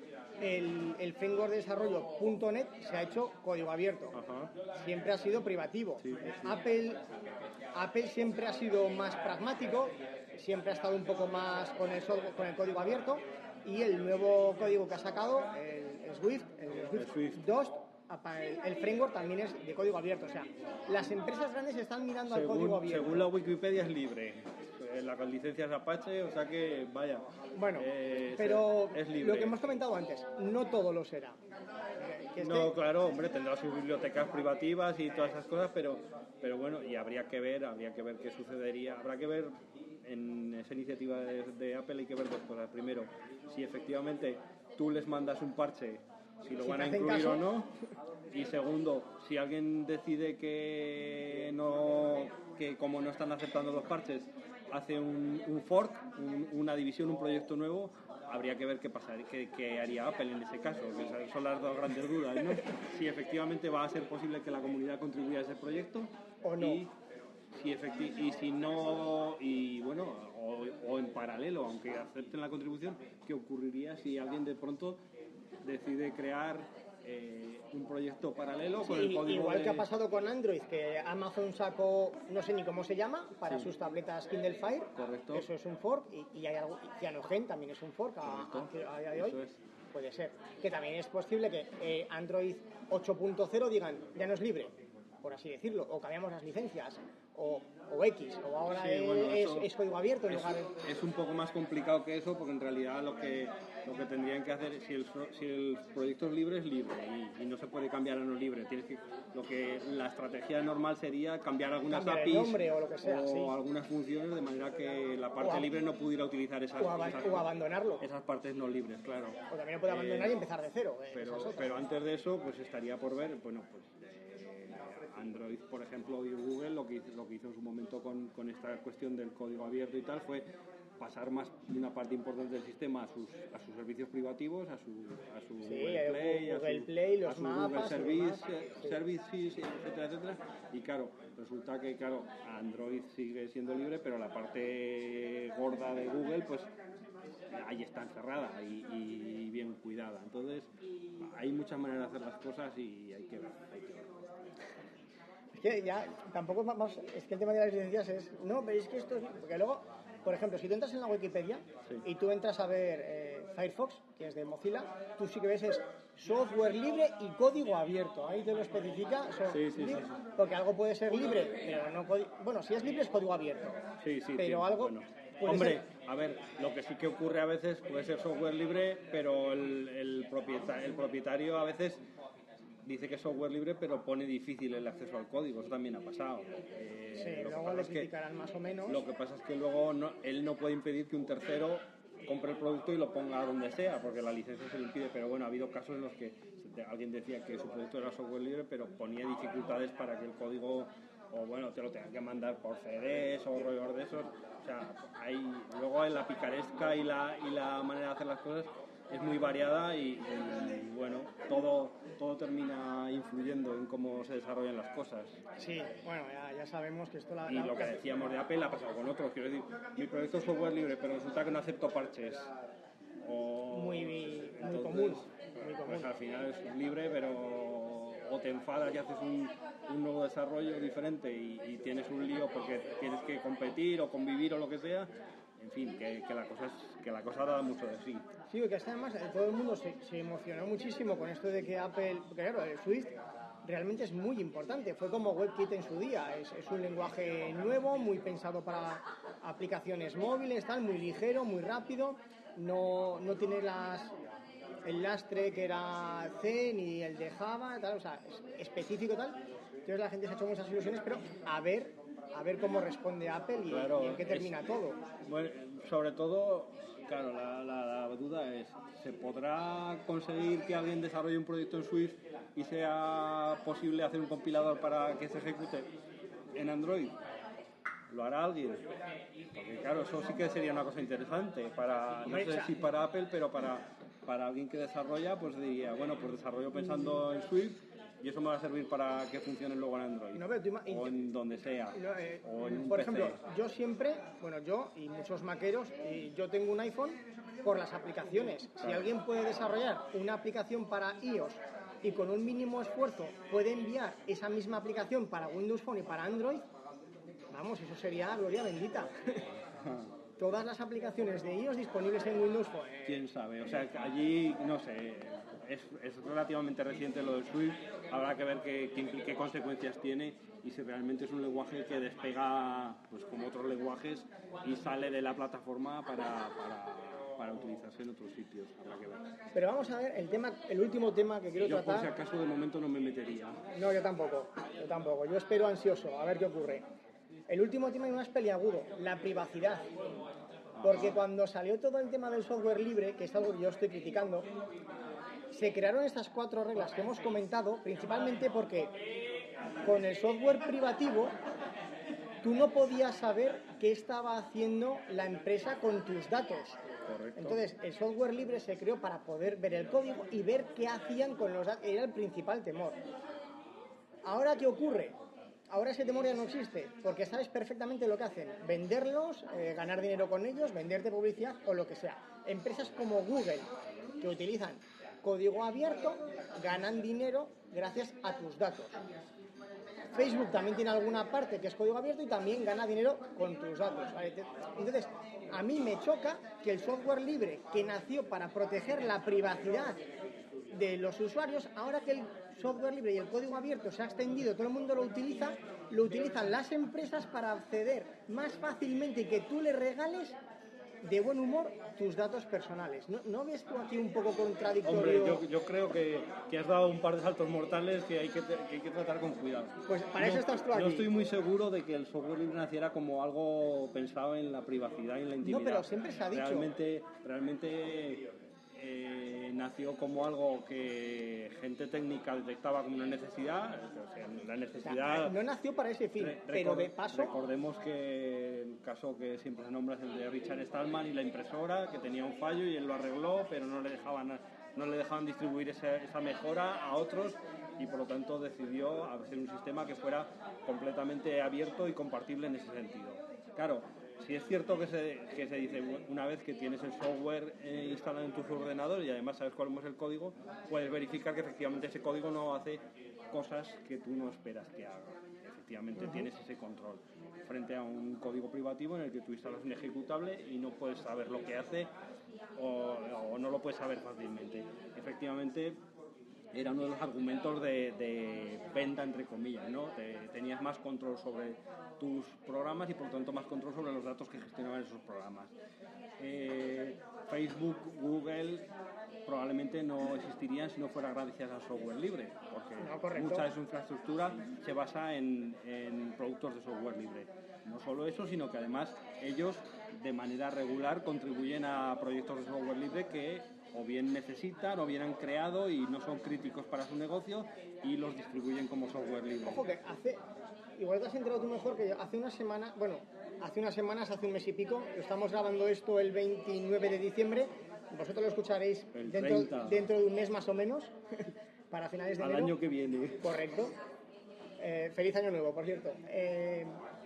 el, el framework de desarrollo punto net se ha hecho código abierto. Ajá. Siempre ha sido privativo. Sí, sí, sí. Apple, Apple siempre ha sido más pragmático, siempre ha estado un poco más con el, software- con el código abierto, y el nuevo código que ha sacado, el Swift, el Swift, Swift. dos, apa- el, el framework también es de código abierto. O sea, las empresas grandes están mirando al código Según, abierto. según la Wikipedia es libre. Eh, La licencia es Apache, o sea que vaya. Bueno, eh, pero es libre. lo que hemos comentado antes, no todo lo será. Eh, que es No, que- claro, hombre, tendrá sus bibliotecas privativas y todas esas cosas, pero, pero bueno, y habría que ver, habría que ver qué sucedería, habrá que ver en esa iniciativa de, de Apple hay que ver dos cosas. Primero, si efectivamente tú les mandas un parche, si lo Si van te a hacen incluir caso. o no. Y segundo, si alguien decide que no, que como no están aceptando los parches, hace un, un fork, un- una división, un proyecto nuevo, habría que ver qué pasaría, qué, qué haría Apple en ese caso, que esas son las dos grandes dudas, ¿no? Si efectivamente va a ser posible que la comunidad contribuya a ese proyecto O no. y si efecti- y si no, y bueno, o, o en paralelo, aunque acepten la contribución, ¿qué ocurriría si alguien de pronto decide crear eh, un proyecto paralelo con Sí, el código igual de... que ha pasado con Android, que Amazon sacó, no sé ni cómo se llama, para Sí. sus tabletas Kindle Fire. Correcto. Eso es un fork, y, y hay algo, y Cyanogen también es un fork a, Correcto. a- a día de hoy. Eso es. Puede ser. Que también es posible que eh, Android ocho punto cero digan, ya no es libre, por así decirlo, o cambiamos las licencias, o, o X, o ahora Sí, es, bueno, es, eso es código abierto en es, lugar de... es un poco más complicado que eso, porque en realidad lo que lo que tendrían que hacer, si el, si el proyecto es libre, es libre y, y no se puede cambiar a no libre. Tienes que, lo que la estrategia normal sería cambiar algunas Cambiar A el P Is nombre o lo que sea, sí. algunas funciones de manera que la parte O ab- libre no pudiera utilizar esas, o, aba- esas, o abandonarlo. esas partes no libres, claro. O también lo puede abandonar Eh, y empezar de cero. eh, pero, esa es otra. pero antes de eso, pues estaría por ver, bueno, pues eh, Android, por ejemplo, y Google lo que hizo, lo que hizo en su momento con, con esta cuestión del código abierto y tal fue pasar más de una parte importante del sistema a sus, a sus servicios privativos, a su, a su Sí, Google el Play, a Google su, Play, los a su mapas y Google Service, demás, eh, sí. Services, etcétera, etcétera. Y claro, resulta que claro, Android sigue siendo libre, pero la parte gorda de Google, pues ahí está encerrada y, y bien cuidada. Entonces, hay muchas maneras de hacer las cosas y hay que ver, hay que ver. Es que ya tampoco vamos, es que el tema de las licencias es, no, pero es que esto es, porque luego, por ejemplo, si tú entras en la Wikipedia Sí. y tú entras a ver eh, Firefox, que es de Mozilla, tú sí que ves es software libre y código abierto, ahí te lo especifica, software Sí, sí, libre, sí, sí. porque algo puede ser libre, pero no código, bueno, si es libre es código abierto, Sí, sí, pero sí, algo bueno. puede Hombre, ser- a ver, lo que sí que ocurre a veces puede ser software libre, pero el, el, propietario, el propietario a veces dice que es software libre, pero pone difícil el acceso al código. Eso también ha pasado. Eh, sí, lo que luego pasa le es que- criticarán más o menos. Lo que pasa es que luego no, él no puede impedir que un tercero compre el producto y lo ponga donde sea, porque la licencia se lo impide. Pero bueno, ha habido casos en los que alguien decía que su producto era software libre, pero ponía dificultades para que el código, o bueno, te lo tengan que mandar por C Ds o rollos de esos. O sea, hay, luego en la picaresca y la, y la manera de hacer las cosas es muy variada y, y, bueno, todo, todo termina influyendo en cómo se desarrollan las cosas. Sí, bueno, ya, ya sabemos que esto la, Y la- lo que decíamos de Apple ha pasado con otros. Quiero decir, mi proyecto es software libre, pero resulta que no acepto parches. O, Muy- muy entonces, común, muy común. Pues al final es libre, pero o te enfadas y haces un, un nuevo desarrollo diferente y, y tienes un lío porque tienes que competir o convivir o lo que sea. En fin, que, que la cosa es, que la cosa da mucho de sí. Sí, porque hasta además eh, todo el mundo se, se emocionó muchísimo con esto de que Apple, porque claro, el Swift realmente es muy importante, fue como WebKit en su día, es, es un lenguaje nuevo, muy pensado para aplicaciones móviles, tal, muy ligero, muy rápido, no, no tiene las, el lastre que era C ni el de Java, tal, o sea, es específico tal, entonces la gente se ha hecho muchas ilusiones, pero a ver, a ver cómo responde Apple y, Claro, y en qué termina es- todo. Bueno, sobre todo, claro, la, la- la duda es, ¿se podrá conseguir que alguien desarrolle un proyecto en Swift y sea posible hacer un compilador para que se ejecute en Android? ¿Lo hará alguien? Porque claro, eso sí que sería una cosa interesante, para, no Hombre, o sé sea- si para Apple, pero para, para alguien que desarrolla, pues diría, bueno, pues desarrollo pensando en Swift y eso me va a servir para que funcione luego en Android. No, pero tú ima- o en donde sea. No, eh, o en un por P C. ejemplo, yo siempre, bueno, yo y muchos maqueros, y yo tengo un iPhone por las aplicaciones. Si alguien puede desarrollar una aplicación para iOS y con un mínimo esfuerzo puede enviar esa misma aplicación para Windows Phone y para Android, vamos, eso sería gloria bendita. Todas las aplicaciones de iOS disponibles en Windows Phone. eh, Quién sabe, o sea, que allí, no sé, es, es relativamente reciente lo del Swift, habrá que ver qué, qué, qué consecuencias tiene y si realmente es un lenguaje que despega, pues como otros lenguajes, y sale de la plataforma para, para, para utilizarse en otros sitios, habrá que ver. Pero vamos a ver el tema, el último tema que quiero Yo por tratar. si acaso de momento no me metería. No, yo tampoco, yo tampoco. Yo espero ansioso a ver qué ocurre. El último tema es más peliagudo, la privacidad. Porque cuando salió todo el tema del software libre, que es algo que yo estoy criticando, se crearon estas cuatro reglas que hemos comentado, principalmente porque con el software privativo tú no podías saber qué estaba haciendo la empresa con tus datos. Correcto. Entonces, el software libre se creó para poder ver el código y ver qué hacían con los datos. Era el principal temor. ¿Ahora qué ocurre? ahora ese temor ya no existe, porque sabes perfectamente lo que hacen, venderlos, eh, ganar dinero con ellos, venderte publicidad o lo que sea. Empresas como Google, que utilizan código abierto, ganan dinero gracias a tus datos. Facebook también tiene alguna parte que es código abierto y también gana dinero con tus datos, ¿vale? Entonces, a mí me choca que el software libre, que nació para proteger la privacidad de los usuarios, ahora que el software libre y el código abierto se ha extendido, todo el mundo lo utiliza, lo utilizan las empresas para acceder más fácilmente y que tú le regales de buen humor tus datos personales. ¿No, ¿no ves tú aquí un poco contradictorio? Hombre, yo, yo creo que, que has dado un par de saltos mortales que hay que, que, hay que tratar con cuidado. Pues para no, eso estás tú aquí. No estoy muy seguro de que el software libre naciera como algo pensado en la privacidad y en la intimidad. No, pero siempre se ha dicho. Realmente, realmente eh, nació como algo que gente técnica detectaba como una necesidad. O sea, la necesidad... O sea, no nació para ese fin, re- pero record- de paso... Recordemos que el caso que siempre se nombra es el de Richard Stallman y la impresora, que tenía un fallo y él lo arregló, pero no le dejaban, no le dejaban distribuir esa, esa mejora a otros y por lo tanto decidió hacer un sistema que fuera completamente abierto y compartible en ese sentido. Claro, si es cierto que se, que se dice una vez que tienes el software eh, instalado en tu ordenador y además sabes cuál es el código, puedes verificar que efectivamente ese código no hace cosas que tú no esperas que haga. Efectivamente uh-huh. Tienes ese control frente a un código privativo en el que tú instalas un ejecutable y no puedes saber lo que hace o, o no lo puedes saber fácilmente. Efectivamente era uno de los argumentos de, de venta, entre comillas, ¿no? Te, tenías más control sobre tus programas y por lo tanto más control sobre los datos que gestionaban esos programas. Eh, Facebook, Google probablemente no existirían si no fuera gracias al software libre, porque no, mucha de su infraestructura se basa en, en productos de software libre. No solo eso, sino que además ellos de manera regular contribuyen a proyectos de software libre que o bien necesitan o bien han creado y no son críticos para su negocio y los distribuyen como software libre. Ojo que hace, igual te has enterado tú mejor que hace una semana, bueno, hace unas semanas, hace un mes y pico, estamos grabando esto el veintinueve de diciembre, vosotros lo escucharéis dentro, dentro de un mes más o menos, para finales de enero. Al año que viene. Correcto. Eh, feliz año nuevo, por cierto. Eh,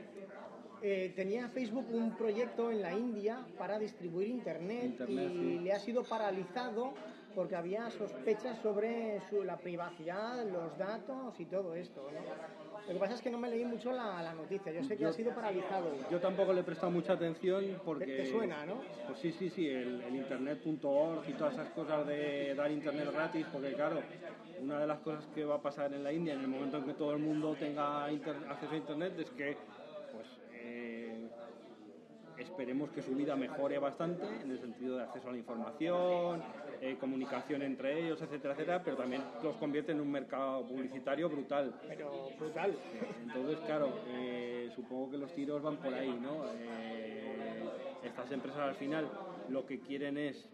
Eh, tenía Facebook un proyecto en la India para distribuir internet, internet y sí. le ha sido paralizado porque había sospechas sobre su, la privacidad, los datos y todo esto, ¿no? Lo que pasa es que no me leí mucho la, la noticia, yo sé que yo, ha sido paralizado. Yo tampoco le he prestado mucha atención porque... Te, te suena, ¿no? Pues sí, sí, sí, el, el internet punto org y todas esas cosas de dar internet gratis, porque claro, una de las cosas que va a pasar en la India en el momento en que todo el mundo tenga inter, acceso a internet es que pues eh, esperemos que su vida mejore bastante en el sentido de acceso a la información, eh, comunicación entre ellos, etcétera, etcétera, pero también los convierte en un mercado publicitario brutal. Pero brutal. Eh, entonces, claro, eh, supongo que los tiros van por ahí, ¿no? Eh, estas empresas al final lo que quieren es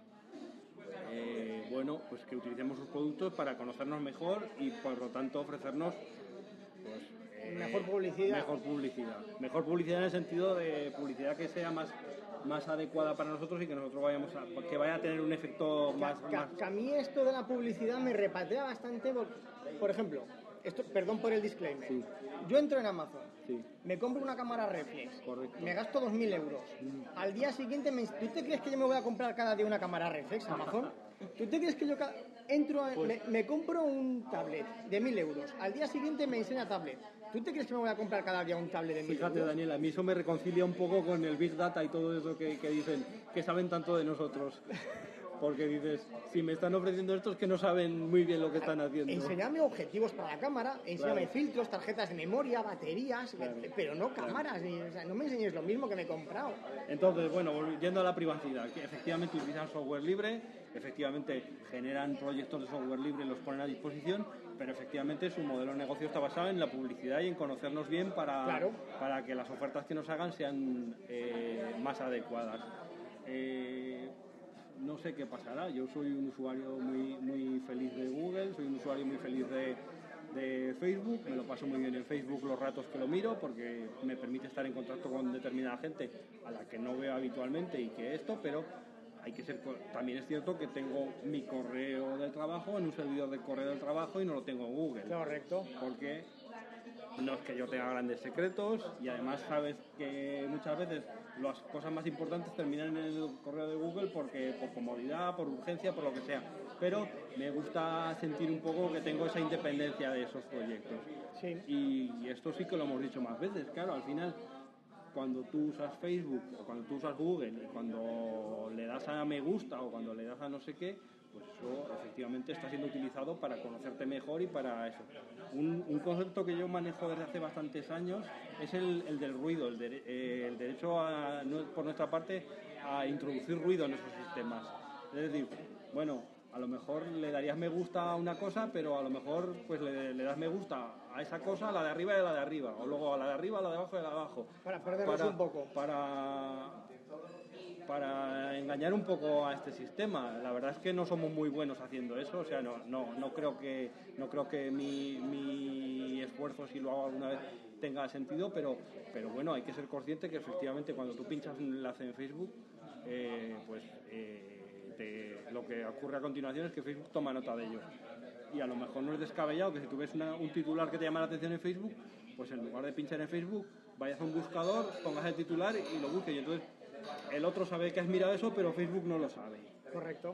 eh, bueno, pues que utilicemos sus productos para conocernos mejor y por lo tanto ofrecernos pues, eh, mejor publicidad. Mejor publicidad. Mejor publicidad en el sentido de publicidad que sea más, más adecuada para nosotros y que nosotros vayamos a, que vaya a tener un efecto que, más, que, más... Que a mí esto de la publicidad me repatea bastante. Por, por ejemplo, esto, perdón por el disclaimer. Sí. Yo entro en Amazon, sí. me compro una cámara reflex, correcto. Me gasto dos mil euros. Mm. Al día siguiente, me, ¿tú te crees que yo me voy a comprar cada día una cámara reflex, Amazon? ¿Tú te crees que yo ca- entro, a, pues... me, me compro un tablet de mil euros? Al día siguiente me enseña tablet. ¿Tú te crees que me voy a comprar cada día un tablet de mil euros? Fíjate, Daniel, a mí eso me reconcilia un poco con el Big Data y todo eso que, que dicen, que saben tanto de nosotros. Porque dices, si me están ofreciendo esto es que no saben muy bien lo que están haciendo. Enséñame objetivos para la cámara, enséñame claro. filtros, tarjetas de memoria, baterías, claro. pero no cámaras, claro. o sea, no me enseñes lo mismo que me he comprado. Entonces, bueno, volviendo a la privacidad, que efectivamente utilizan software libre, efectivamente generan proyectos de software libre y los ponen a disposición, pero efectivamente su modelo de negocio está basado en la publicidad y en conocernos bien para, claro. para que las ofertas que nos hagan sean eh, más adecuadas. Eh, No sé qué pasará. Yo soy un usuario muy, muy feliz de Google, soy un usuario muy feliz de, de Facebook, me lo paso muy bien en Facebook los ratos que lo miro porque me permite estar en contacto con determinada gente a la que no veo habitualmente y que esto, pero hay que ser, también es cierto que tengo mi correo del trabajo en un servidor de correo del trabajo y no lo tengo en Google. Correcto. Porque no es que yo tenga grandes secretos y además sabes que muchas veces las cosas más importantes terminan en el correo de Google porque por comodidad, por urgencia, por lo que sea. Pero me gusta sentir un poco que tengo esa independencia de esos proyectos. Sí. Y, y esto sí que lo hemos dicho más veces, claro, al final cuando tú usas Facebook o cuando tú usas Google y cuando le das a me gusta o cuando le das a no sé qué, pues eso efectivamente está siendo utilizado para conocerte mejor y para eso. Un, un concepto que yo manejo desde hace bastantes años es el, el del ruido, el, de, eh, el derecho a, no, por nuestra parte a introducir ruido en esos sistemas. Es decir, bueno, a lo mejor le darías me gusta a una cosa, pero a lo mejor pues le, le das me gusta a esa cosa, a la de arriba y a la de arriba, o luego a la de arriba, a la de abajo y a la de abajo. Para perderlos para, un poco. Para, para engañar un poco a este sistema. La verdad es que no somos muy buenos haciendo eso, o sea, no, no, no creo que, no creo que mi, mi esfuerzo, si lo hago alguna vez, tenga sentido, pero, pero bueno, hay que ser consciente que efectivamente cuando tú pinchas un enlace en Facebook, eh, pues... Eh, Te, lo que ocurre a continuación es que Facebook toma nota de ello y a lo mejor no es descabellado que si tú ves una, un titular que te llama la atención en Facebook, pues en lugar de pinchar en Facebook vayas a un buscador, pongas el titular y lo busques y entonces el otro sabe que has mirado eso pero Facebook no lo sabe. Correcto.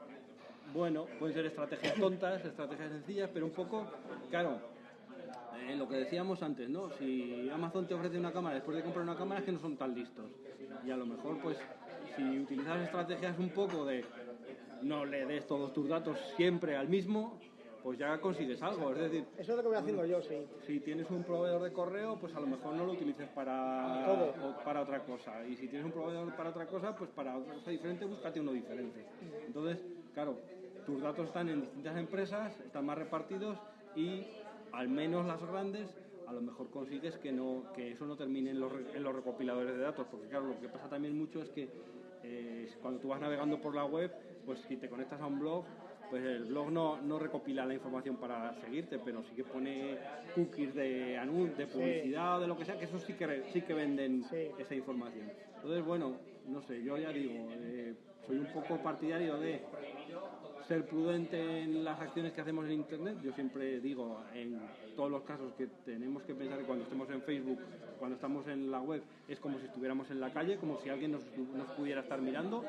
Bueno, pueden ser estrategias tontas, estrategias sencillas, pero un poco, claro, eh, lo que decíamos antes, ¿no? Si Amazon te ofrece una cámara después de comprar una cámara es que no son tan listos y a lo mejor pues si utilizas estrategias un poco de no le des todos tus datos siempre al mismo, pues ya consigues algo. Es decir, eso es lo que voy haciendo yo, sí. Si tienes un proveedor de correo, pues a lo mejor no lo utilices para, Todo. para otra cosa. Y si tienes un proveedor para otra cosa, pues para otra cosa diferente, búscate uno diferente. Entonces, claro, tus datos están en distintas empresas, están más repartidos y al menos las grandes a lo mejor consigues que no que eso no termine en los, en los recopiladores de datos, porque claro, lo que pasa también mucho es que eh, cuando tú vas navegando por la web, pues si te conectas a un blog, pues el blog no, no recopila la información para seguirte, pero sí que pone cookies de anuncio, de publicidad, sí, o de lo que sea, que eso sí que sí que venden, sí, esa información. Entonces, bueno, no sé, yo ya digo, eh, soy un poco partidario de ser prudente en las acciones que hacemos en Internet. Yo siempre digo, en todos los casos, que tenemos que pensar que cuando estemos en Facebook, cuando estamos en la web, es como si estuviéramos en la calle, como si alguien nos, nos pudiera estar mirando.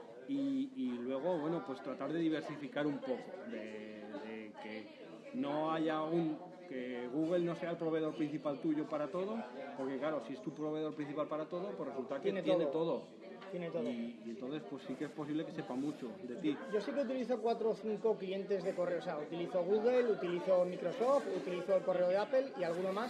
Y, y luego, bueno, pues tratar de diversificar un poco, de, de que no haya un... que Google no sea el proveedor principal tuyo para todo, porque claro, si es tu proveedor principal para todo, pues resulta que tiene, tiene todo. todo. Tiene todo. Y, y entonces pues sí que es posible que sepa mucho de ti. Yo sí que utilizo cuatro o cinco clientes de correo, o sea, utilizo Google, utilizo Microsoft, utilizo el correo de Apple y alguno más.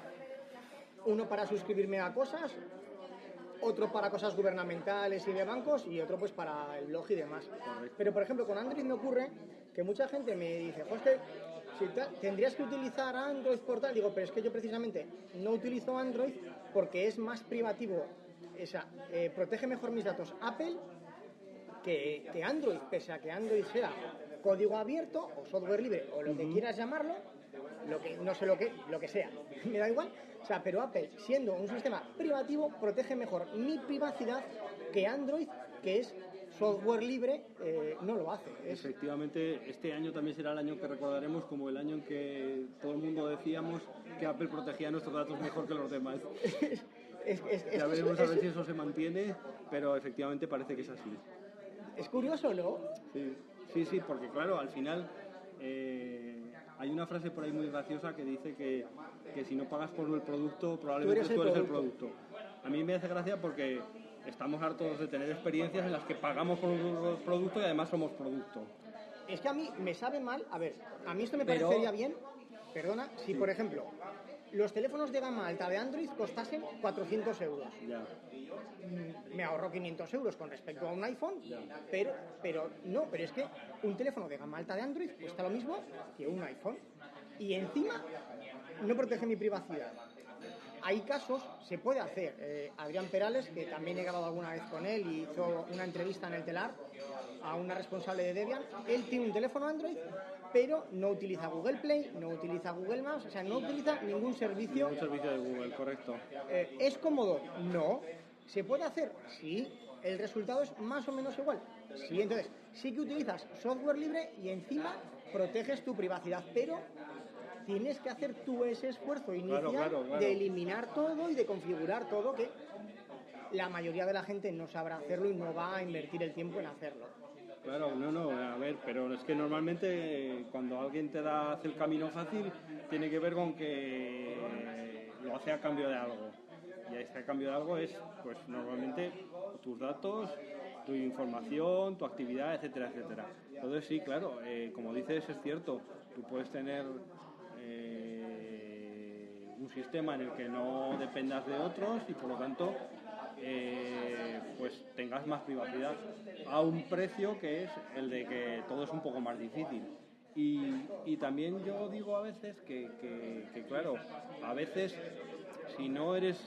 Uno para suscribirme a cosas, otro para cosas gubernamentales y de bancos y otro pues para el blog y demás. Correcto. Pero por ejemplo con Android me ocurre que mucha gente me dice, José, si tendrías que utilizar Android por tal, digo, pero es que yo precisamente no utilizo Android porque es más privativo, o sea, eh, protege mejor mis datos Apple que, que Android, pese a que Android sea código abierto o software libre o lo uh-huh. que quieras llamarlo, lo que no sé lo que lo que sea, me da igual. O sea, pero Apple, siendo un sistema privativo, protege mejor mi privacidad que Android, que es software libre, eh, no lo hace. Es... Efectivamente, este año también será el año que recordaremos como el año en que todo el mundo decíamos que Apple protegía nuestros datos mejor que los demás. es, es, es, ya veremos a ver si eso se mantiene, pero efectivamente parece que es así. Es curioso, ¿no? Sí, sí, sí, porque claro, al final... Eh, hay una frase por ahí muy graciosa que dice que, que si no pagas por el producto, probablemente tú eres, tú eres el, producto. el producto. A mí me hace gracia porque estamos hartos de tener experiencias en las que pagamos por un producto y además somos producto. Es que a mí me sabe mal, a ver, a mí esto me Pero, parecería bien, perdona, si sí. por ejemplo los teléfonos de gama alta de Android costasen cuatrocientos euros. Ya. Me ahorro quinientos euros con respecto a un iPhone, ya. pero pero no, pero es que un teléfono de gama alta de Android cuesta lo mismo que un iPhone y encima no protege mi privacidad. Hay casos, se puede hacer. Eh, Adrián Perales, que también he grabado alguna vez con él y hizo una entrevista en el Telar a una responsable de Debian, él tiene un teléfono Android, pero no utiliza Google Play, no utiliza Google Maps, o sea, no utiliza ningún servicio. Ningún servicio de Google, correcto. Eh, ¿Es cómodo? No. ¿Se puede hacer? Sí. ¿El resultado es más o menos igual? Sí. Entonces, sí que utilizas software libre y encima proteges tu privacidad, pero tienes que hacer tú ese esfuerzo inicial Claro, claro, claro. de eliminar todo y de configurar todo, que la mayoría de la gente no sabrá hacerlo y no va a invertir el tiempo en hacerlo. Claro, no, no, a ver, pero es que normalmente eh, cuando alguien te da hace el camino fácil, tiene que ver con que lo hace a cambio de algo. Y este cambio de algo es, pues normalmente, tus datos, tu información, tu actividad, etcétera, etcétera. Entonces sí, claro, eh, como dices, es cierto, tú puedes tener eh, un sistema en el que no dependas de otros y por lo tanto eh, pues tengas más privacidad a un precio que es el de que todo es un poco más difícil. Y, y también yo digo a veces que, que, que claro, a veces si no eres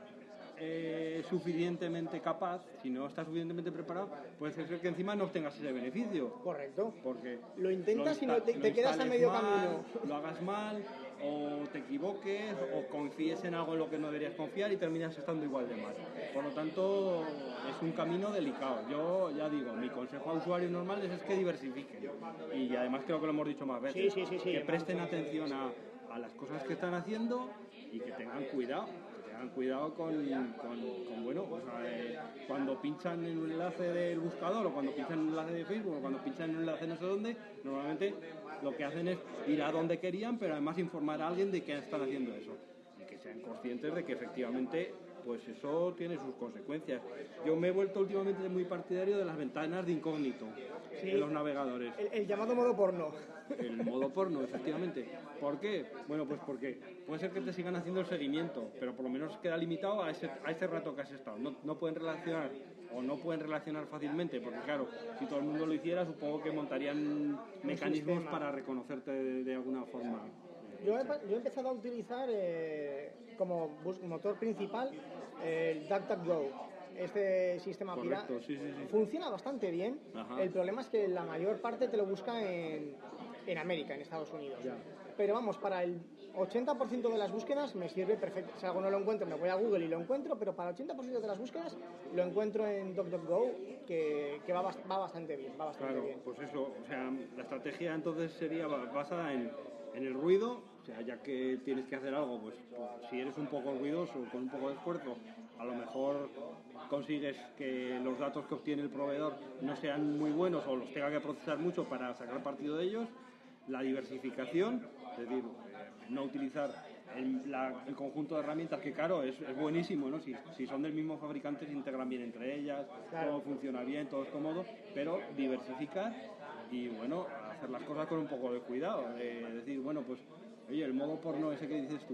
Eh, suficientemente capaz, si no estás suficientemente preparado, puede ser que encima no obtengas ese beneficio. Correcto. Porque lo intentas lo y no te, te quedas a medio mal, camino. Lo hagas mal, o te equivoques, o confíes en algo en lo que no deberías confiar y terminas estando igual de mal. Por lo tanto, es un camino delicado. Yo ya digo, mi consejo a usuarios normales es que diversifiquen. Y además creo que lo hemos dicho más veces. Sí, sí, sí, sí, que presten atención a, a las cosas que están haciendo y que tengan cuidado. Tengan cuidado con, con, con bueno, o sea, eh, cuando pinchan en un enlace del buscador o cuando pinchan en un enlace de Facebook o cuando pinchan en un enlace no sé dónde, normalmente lo que hacen es ir a donde querían, pero además informar a alguien de que están haciendo eso y que sean conscientes de que efectivamente pues eso tiene sus consecuencias. Yo me he vuelto últimamente muy partidario de las ventanas de incógnito sí, de los navegadores. El, el llamado modo porno. El modo porno, efectivamente. ¿Por qué? Bueno, pues porque puede ser que te sigan haciendo el seguimiento, pero por lo menos queda limitado a ese, a ese rato que has estado. No, no pueden relacionar o no pueden relacionar fácilmente, porque claro, si todo el mundo lo hiciera, supongo que montarían mecanismos para reconocerte de, de alguna forma. Yo he, yo he empezado a utilizar eh, como bus, motor principal el DuckDuckGo. Este sistema pirata sí, sí, sí. funciona bastante bien. Ajá. El problema es que la mayor parte te lo busca en, en América, en Estados Unidos. Ya. Pero vamos, para el ochenta por ciento de las búsquedas me sirve perfecto. Si algo no lo encuentro, me voy a Google y lo encuentro, pero para el ochenta por ciento de las búsquedas lo encuentro en DuckDuckGo, que, que va, va bastante bien. Va bastante claro, bien. Pues eso, o sea, la estrategia entonces sería basada en, en el ruido, o sea, ya que tienes que hacer algo, pues, pues si eres un poco ruidoso, con un poco de esfuerzo, a lo mejor consigues que los datos que obtiene el proveedor no sean muy buenos o los tenga que procesar mucho para sacar partido de ellos. La diversificación, es decir, no utilizar el, la, el conjunto de herramientas que claro, es, es buenísimo, ¿no? Si, si son del mismo fabricante se integran bien entre ellas, claro. Todo funciona bien, todo es cómodo, pero diversificar y bueno, hacer las cosas con un poco de cuidado, de decir, bueno, pues, oye, el modo porno ese que dices tú,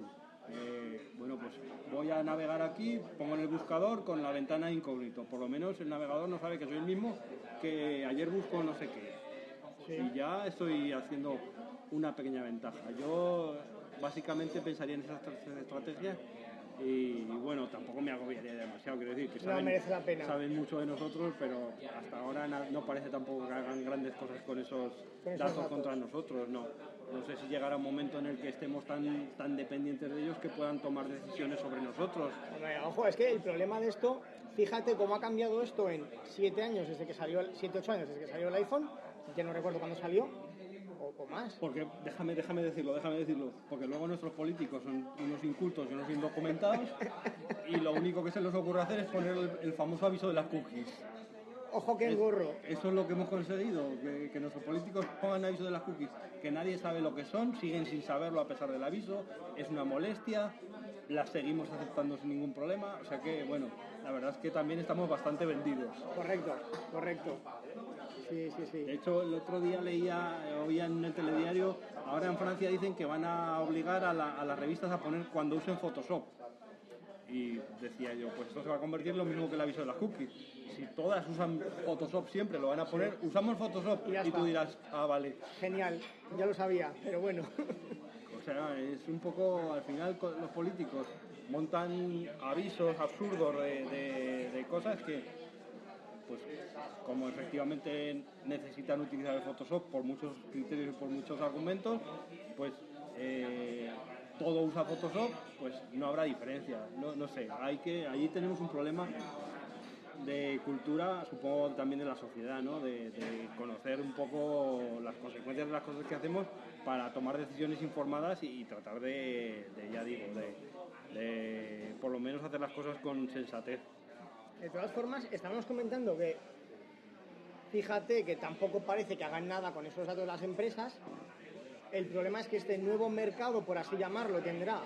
Eh, bueno, pues voy a navegar aquí, pongo en el buscador con la ventana incógnito. Por lo menos el navegador no sabe que soy el mismo que ayer busco no sé qué. Sí. Y ya estoy haciendo una pequeña ventaja. Yo básicamente pensaría en esas tres estrategias y, y bueno, tampoco me agobiaría demasiado. Quiero decir que saben, no merece la pena. Saben mucho de nosotros, pero hasta ahora no parece tampoco que hagan grandes cosas con esos, con esos datos, datos contra nosotros. No. No sé si llegará un momento en el que estemos tan, tan dependientes de ellos que puedan tomar decisiones sobre nosotros. Hombre, ojo, es que el problema de esto, fíjate cómo ha cambiado esto en siete años desde que salió, siete, ocho años desde que salió el iPhone, ya no recuerdo cuándo salió, o, o más. Porque, déjame, déjame decirlo, déjame decirlo, porque luego nuestros políticos son unos incultos y unos indocumentados y lo único que se les ocurre hacer es poner el, el famoso aviso de las cookies. Ojo que engorro. Eso es lo que hemos conseguido, que, que nuestros políticos pongan aviso de las cookies, que nadie sabe lo que son, siguen sin saberlo a pesar del aviso, es una molestia, las seguimos aceptando sin ningún problema, o sea que, bueno, la verdad es que también estamos bastante vendidos. Correcto, correcto. Sí, sí, sí. De hecho, el otro día leía, oía en el telediario, ahora en Francia dicen que van a obligar a, la, a las revistas a poner cuando usen Photoshop. Y decía yo, pues esto se va a convertir en lo mismo que el aviso de las cookies. Si todas usan Photoshop siempre, lo van a poner, sí. Usamos Photoshop y, y tú dirás, ah, vale. Genial, ya lo sabía, pero bueno. O sea, es un poco, al final los políticos montan avisos absurdos de, de, de cosas que, pues como efectivamente necesitan utilizar el Photoshop por muchos criterios y por muchos argumentos, pues... Eh, todo usa Photoshop, pues no habrá diferencia. No, no sé, hay que, allí tenemos un problema de cultura, supongo también de la sociedad, ¿no? De, de conocer un poco las consecuencias de las cosas que hacemos para tomar decisiones informadas y, y tratar de, de, ya digo, de, de por lo menos hacer las cosas con sensatez. De todas formas, estamos comentando que, fíjate que tampoco parece que hagan nada con esos datos de las empresas. El problema es que este nuevo mercado, por así llamarlo, tendrá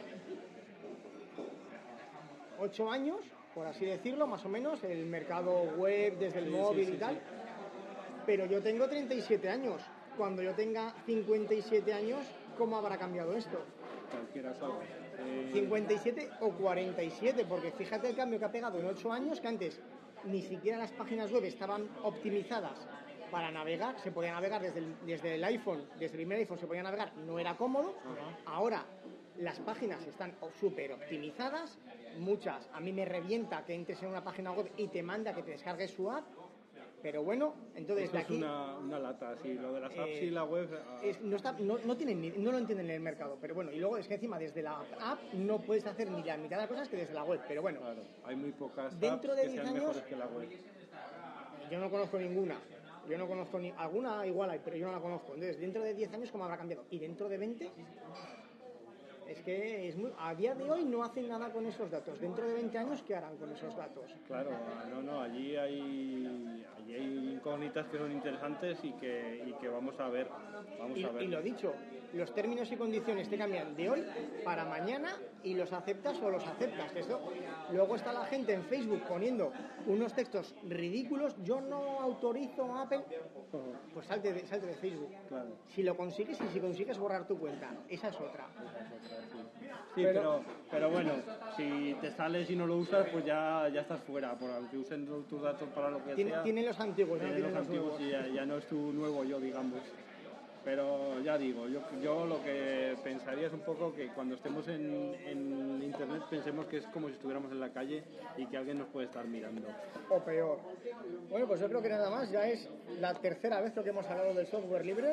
ocho años, por así decirlo, más o menos, el mercado web, desde el sí, móvil sí, sí, y tal. Sí. Pero yo tengo treinta y siete años. Cuando yo tenga cincuenta y siete años, ¿cómo habrá cambiado esto? Cualquiera sabe. Eh... cincuenta y siete o cuarenta y siete, porque fíjate el cambio que ha pegado en ocho años, que antes ni siquiera las páginas web estaban optimizadas para navegar, se podía navegar desde el, desde el iPhone, desde el primer iPhone se podía navegar, no era cómodo. Uh-huh. Ahora las páginas están súper optimizadas, muchas, a mí me revienta que entres en una página web y te manda que te descargues su app, pero bueno, entonces Esto de aquí... es una, una lata, sí, lo de las apps eh, y la web... Es, no, está, no, no, tienen ni, no lo entienden en el mercado, pero bueno, y luego es que encima desde la app no puedes hacer ni la mitad de las cosas que desde la web, pero bueno. Claro, hay muy pocas dentro apps de que sean años, mejores que la web. Yo no conozco ninguna. Yo no conozco ni... Alguna igual hay, pero yo no la conozco. Entonces, dentro de diez años, ¿cómo habrá cambiado? Y dentro de veinte... Es que es muy... a día de hoy no hacen nada con esos datos. Dentro de veinte años, ¿qué harán con esos datos? Claro, no, no, allí hay, allí hay incógnitas que son interesantes y que, y que vamos a ver. Vamos y, a ver. Y lo dicho, los términos y condiciones te cambian de hoy para mañana y los aceptas o los aceptas. Eso. Luego está la gente en Facebook poniendo unos textos ridículos. Yo no autorizo a Apple. Pues salte de, salte de Facebook. Claro. Si lo consigues y si consigues borrar tu cuenta, esa es otra. Esa es otra, sí. Sí, pero, pero, pero bueno, si te sales y no lo usas, pues ya, ya estás fuera, por aunque usen tus datos para lo que tiene, sea. Tienen los antiguos, tienen no los, los antiguos nuevos. Y ya, ya no es tu nuevo yo, digamos. Pero ya digo, yo, yo lo que pensaría es un poco que cuando estemos en, en internet pensemos que es como si estuviéramos en la calle y que alguien nos puede estar mirando. O peor. Bueno, pues yo creo que nada más, ya es la tercera vez que hemos hablado del software libre.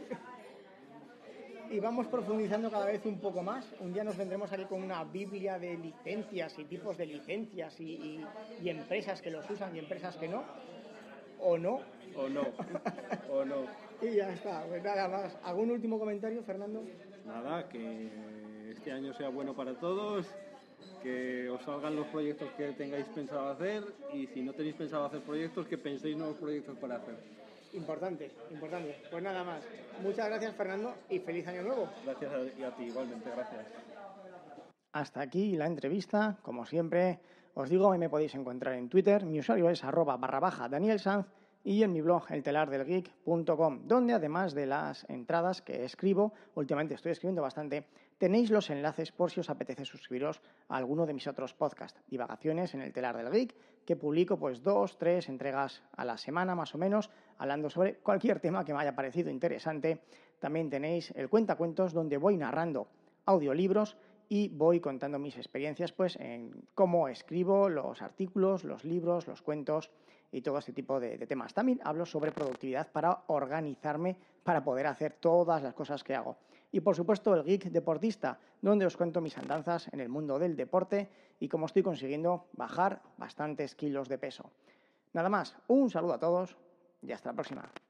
Y vamos profundizando cada vez un poco más. Un día nos vendremos aquí con una biblia de licencias y tipos de licencias y, y, y empresas que los usan y empresas que no. O no. O no. O no. Y ya está. Pues nada más. ¿Algún último comentario, Fernando? Nada, que este año sea bueno para todos, que os salgan los proyectos que tengáis pensado hacer y si no tenéis pensado hacer proyectos, que penséis nuevos proyectos para hacer. Importante, importante. Pues nada más. Muchas gracias, Fernando, y feliz año nuevo. Gracias a, y a ti, igualmente, gracias. Hasta aquí la entrevista. Como siempre, os digo, me podéis encontrar en Twitter. Mi usuario es arroba barra baja Daniel Sanz y en mi blog el telar del geek punto com, donde además de las entradas que escribo, últimamente estoy escribiendo bastante, tenéis los enlaces por si os apetece suscribiros a alguno de mis otros podcasts, divagaciones en el telar del geek, que publico pues dos, tres entregas a la semana más o menos, hablando sobre cualquier tema que me haya parecido interesante. También tenéis el cuentacuentos, donde voy narrando audiolibros y voy contando mis experiencias pues en cómo escribo los artículos, los libros, los cuentos y todo este tipo de, de temas. También hablo sobre productividad para organizarme, para poder hacer todas las cosas que hago. Y por supuesto el Geek Deportista, donde os cuento mis andanzas en el mundo del deporte y cómo estoy consiguiendo bajar bastantes kilos de peso. Nada más, un saludo a todos y hasta la próxima.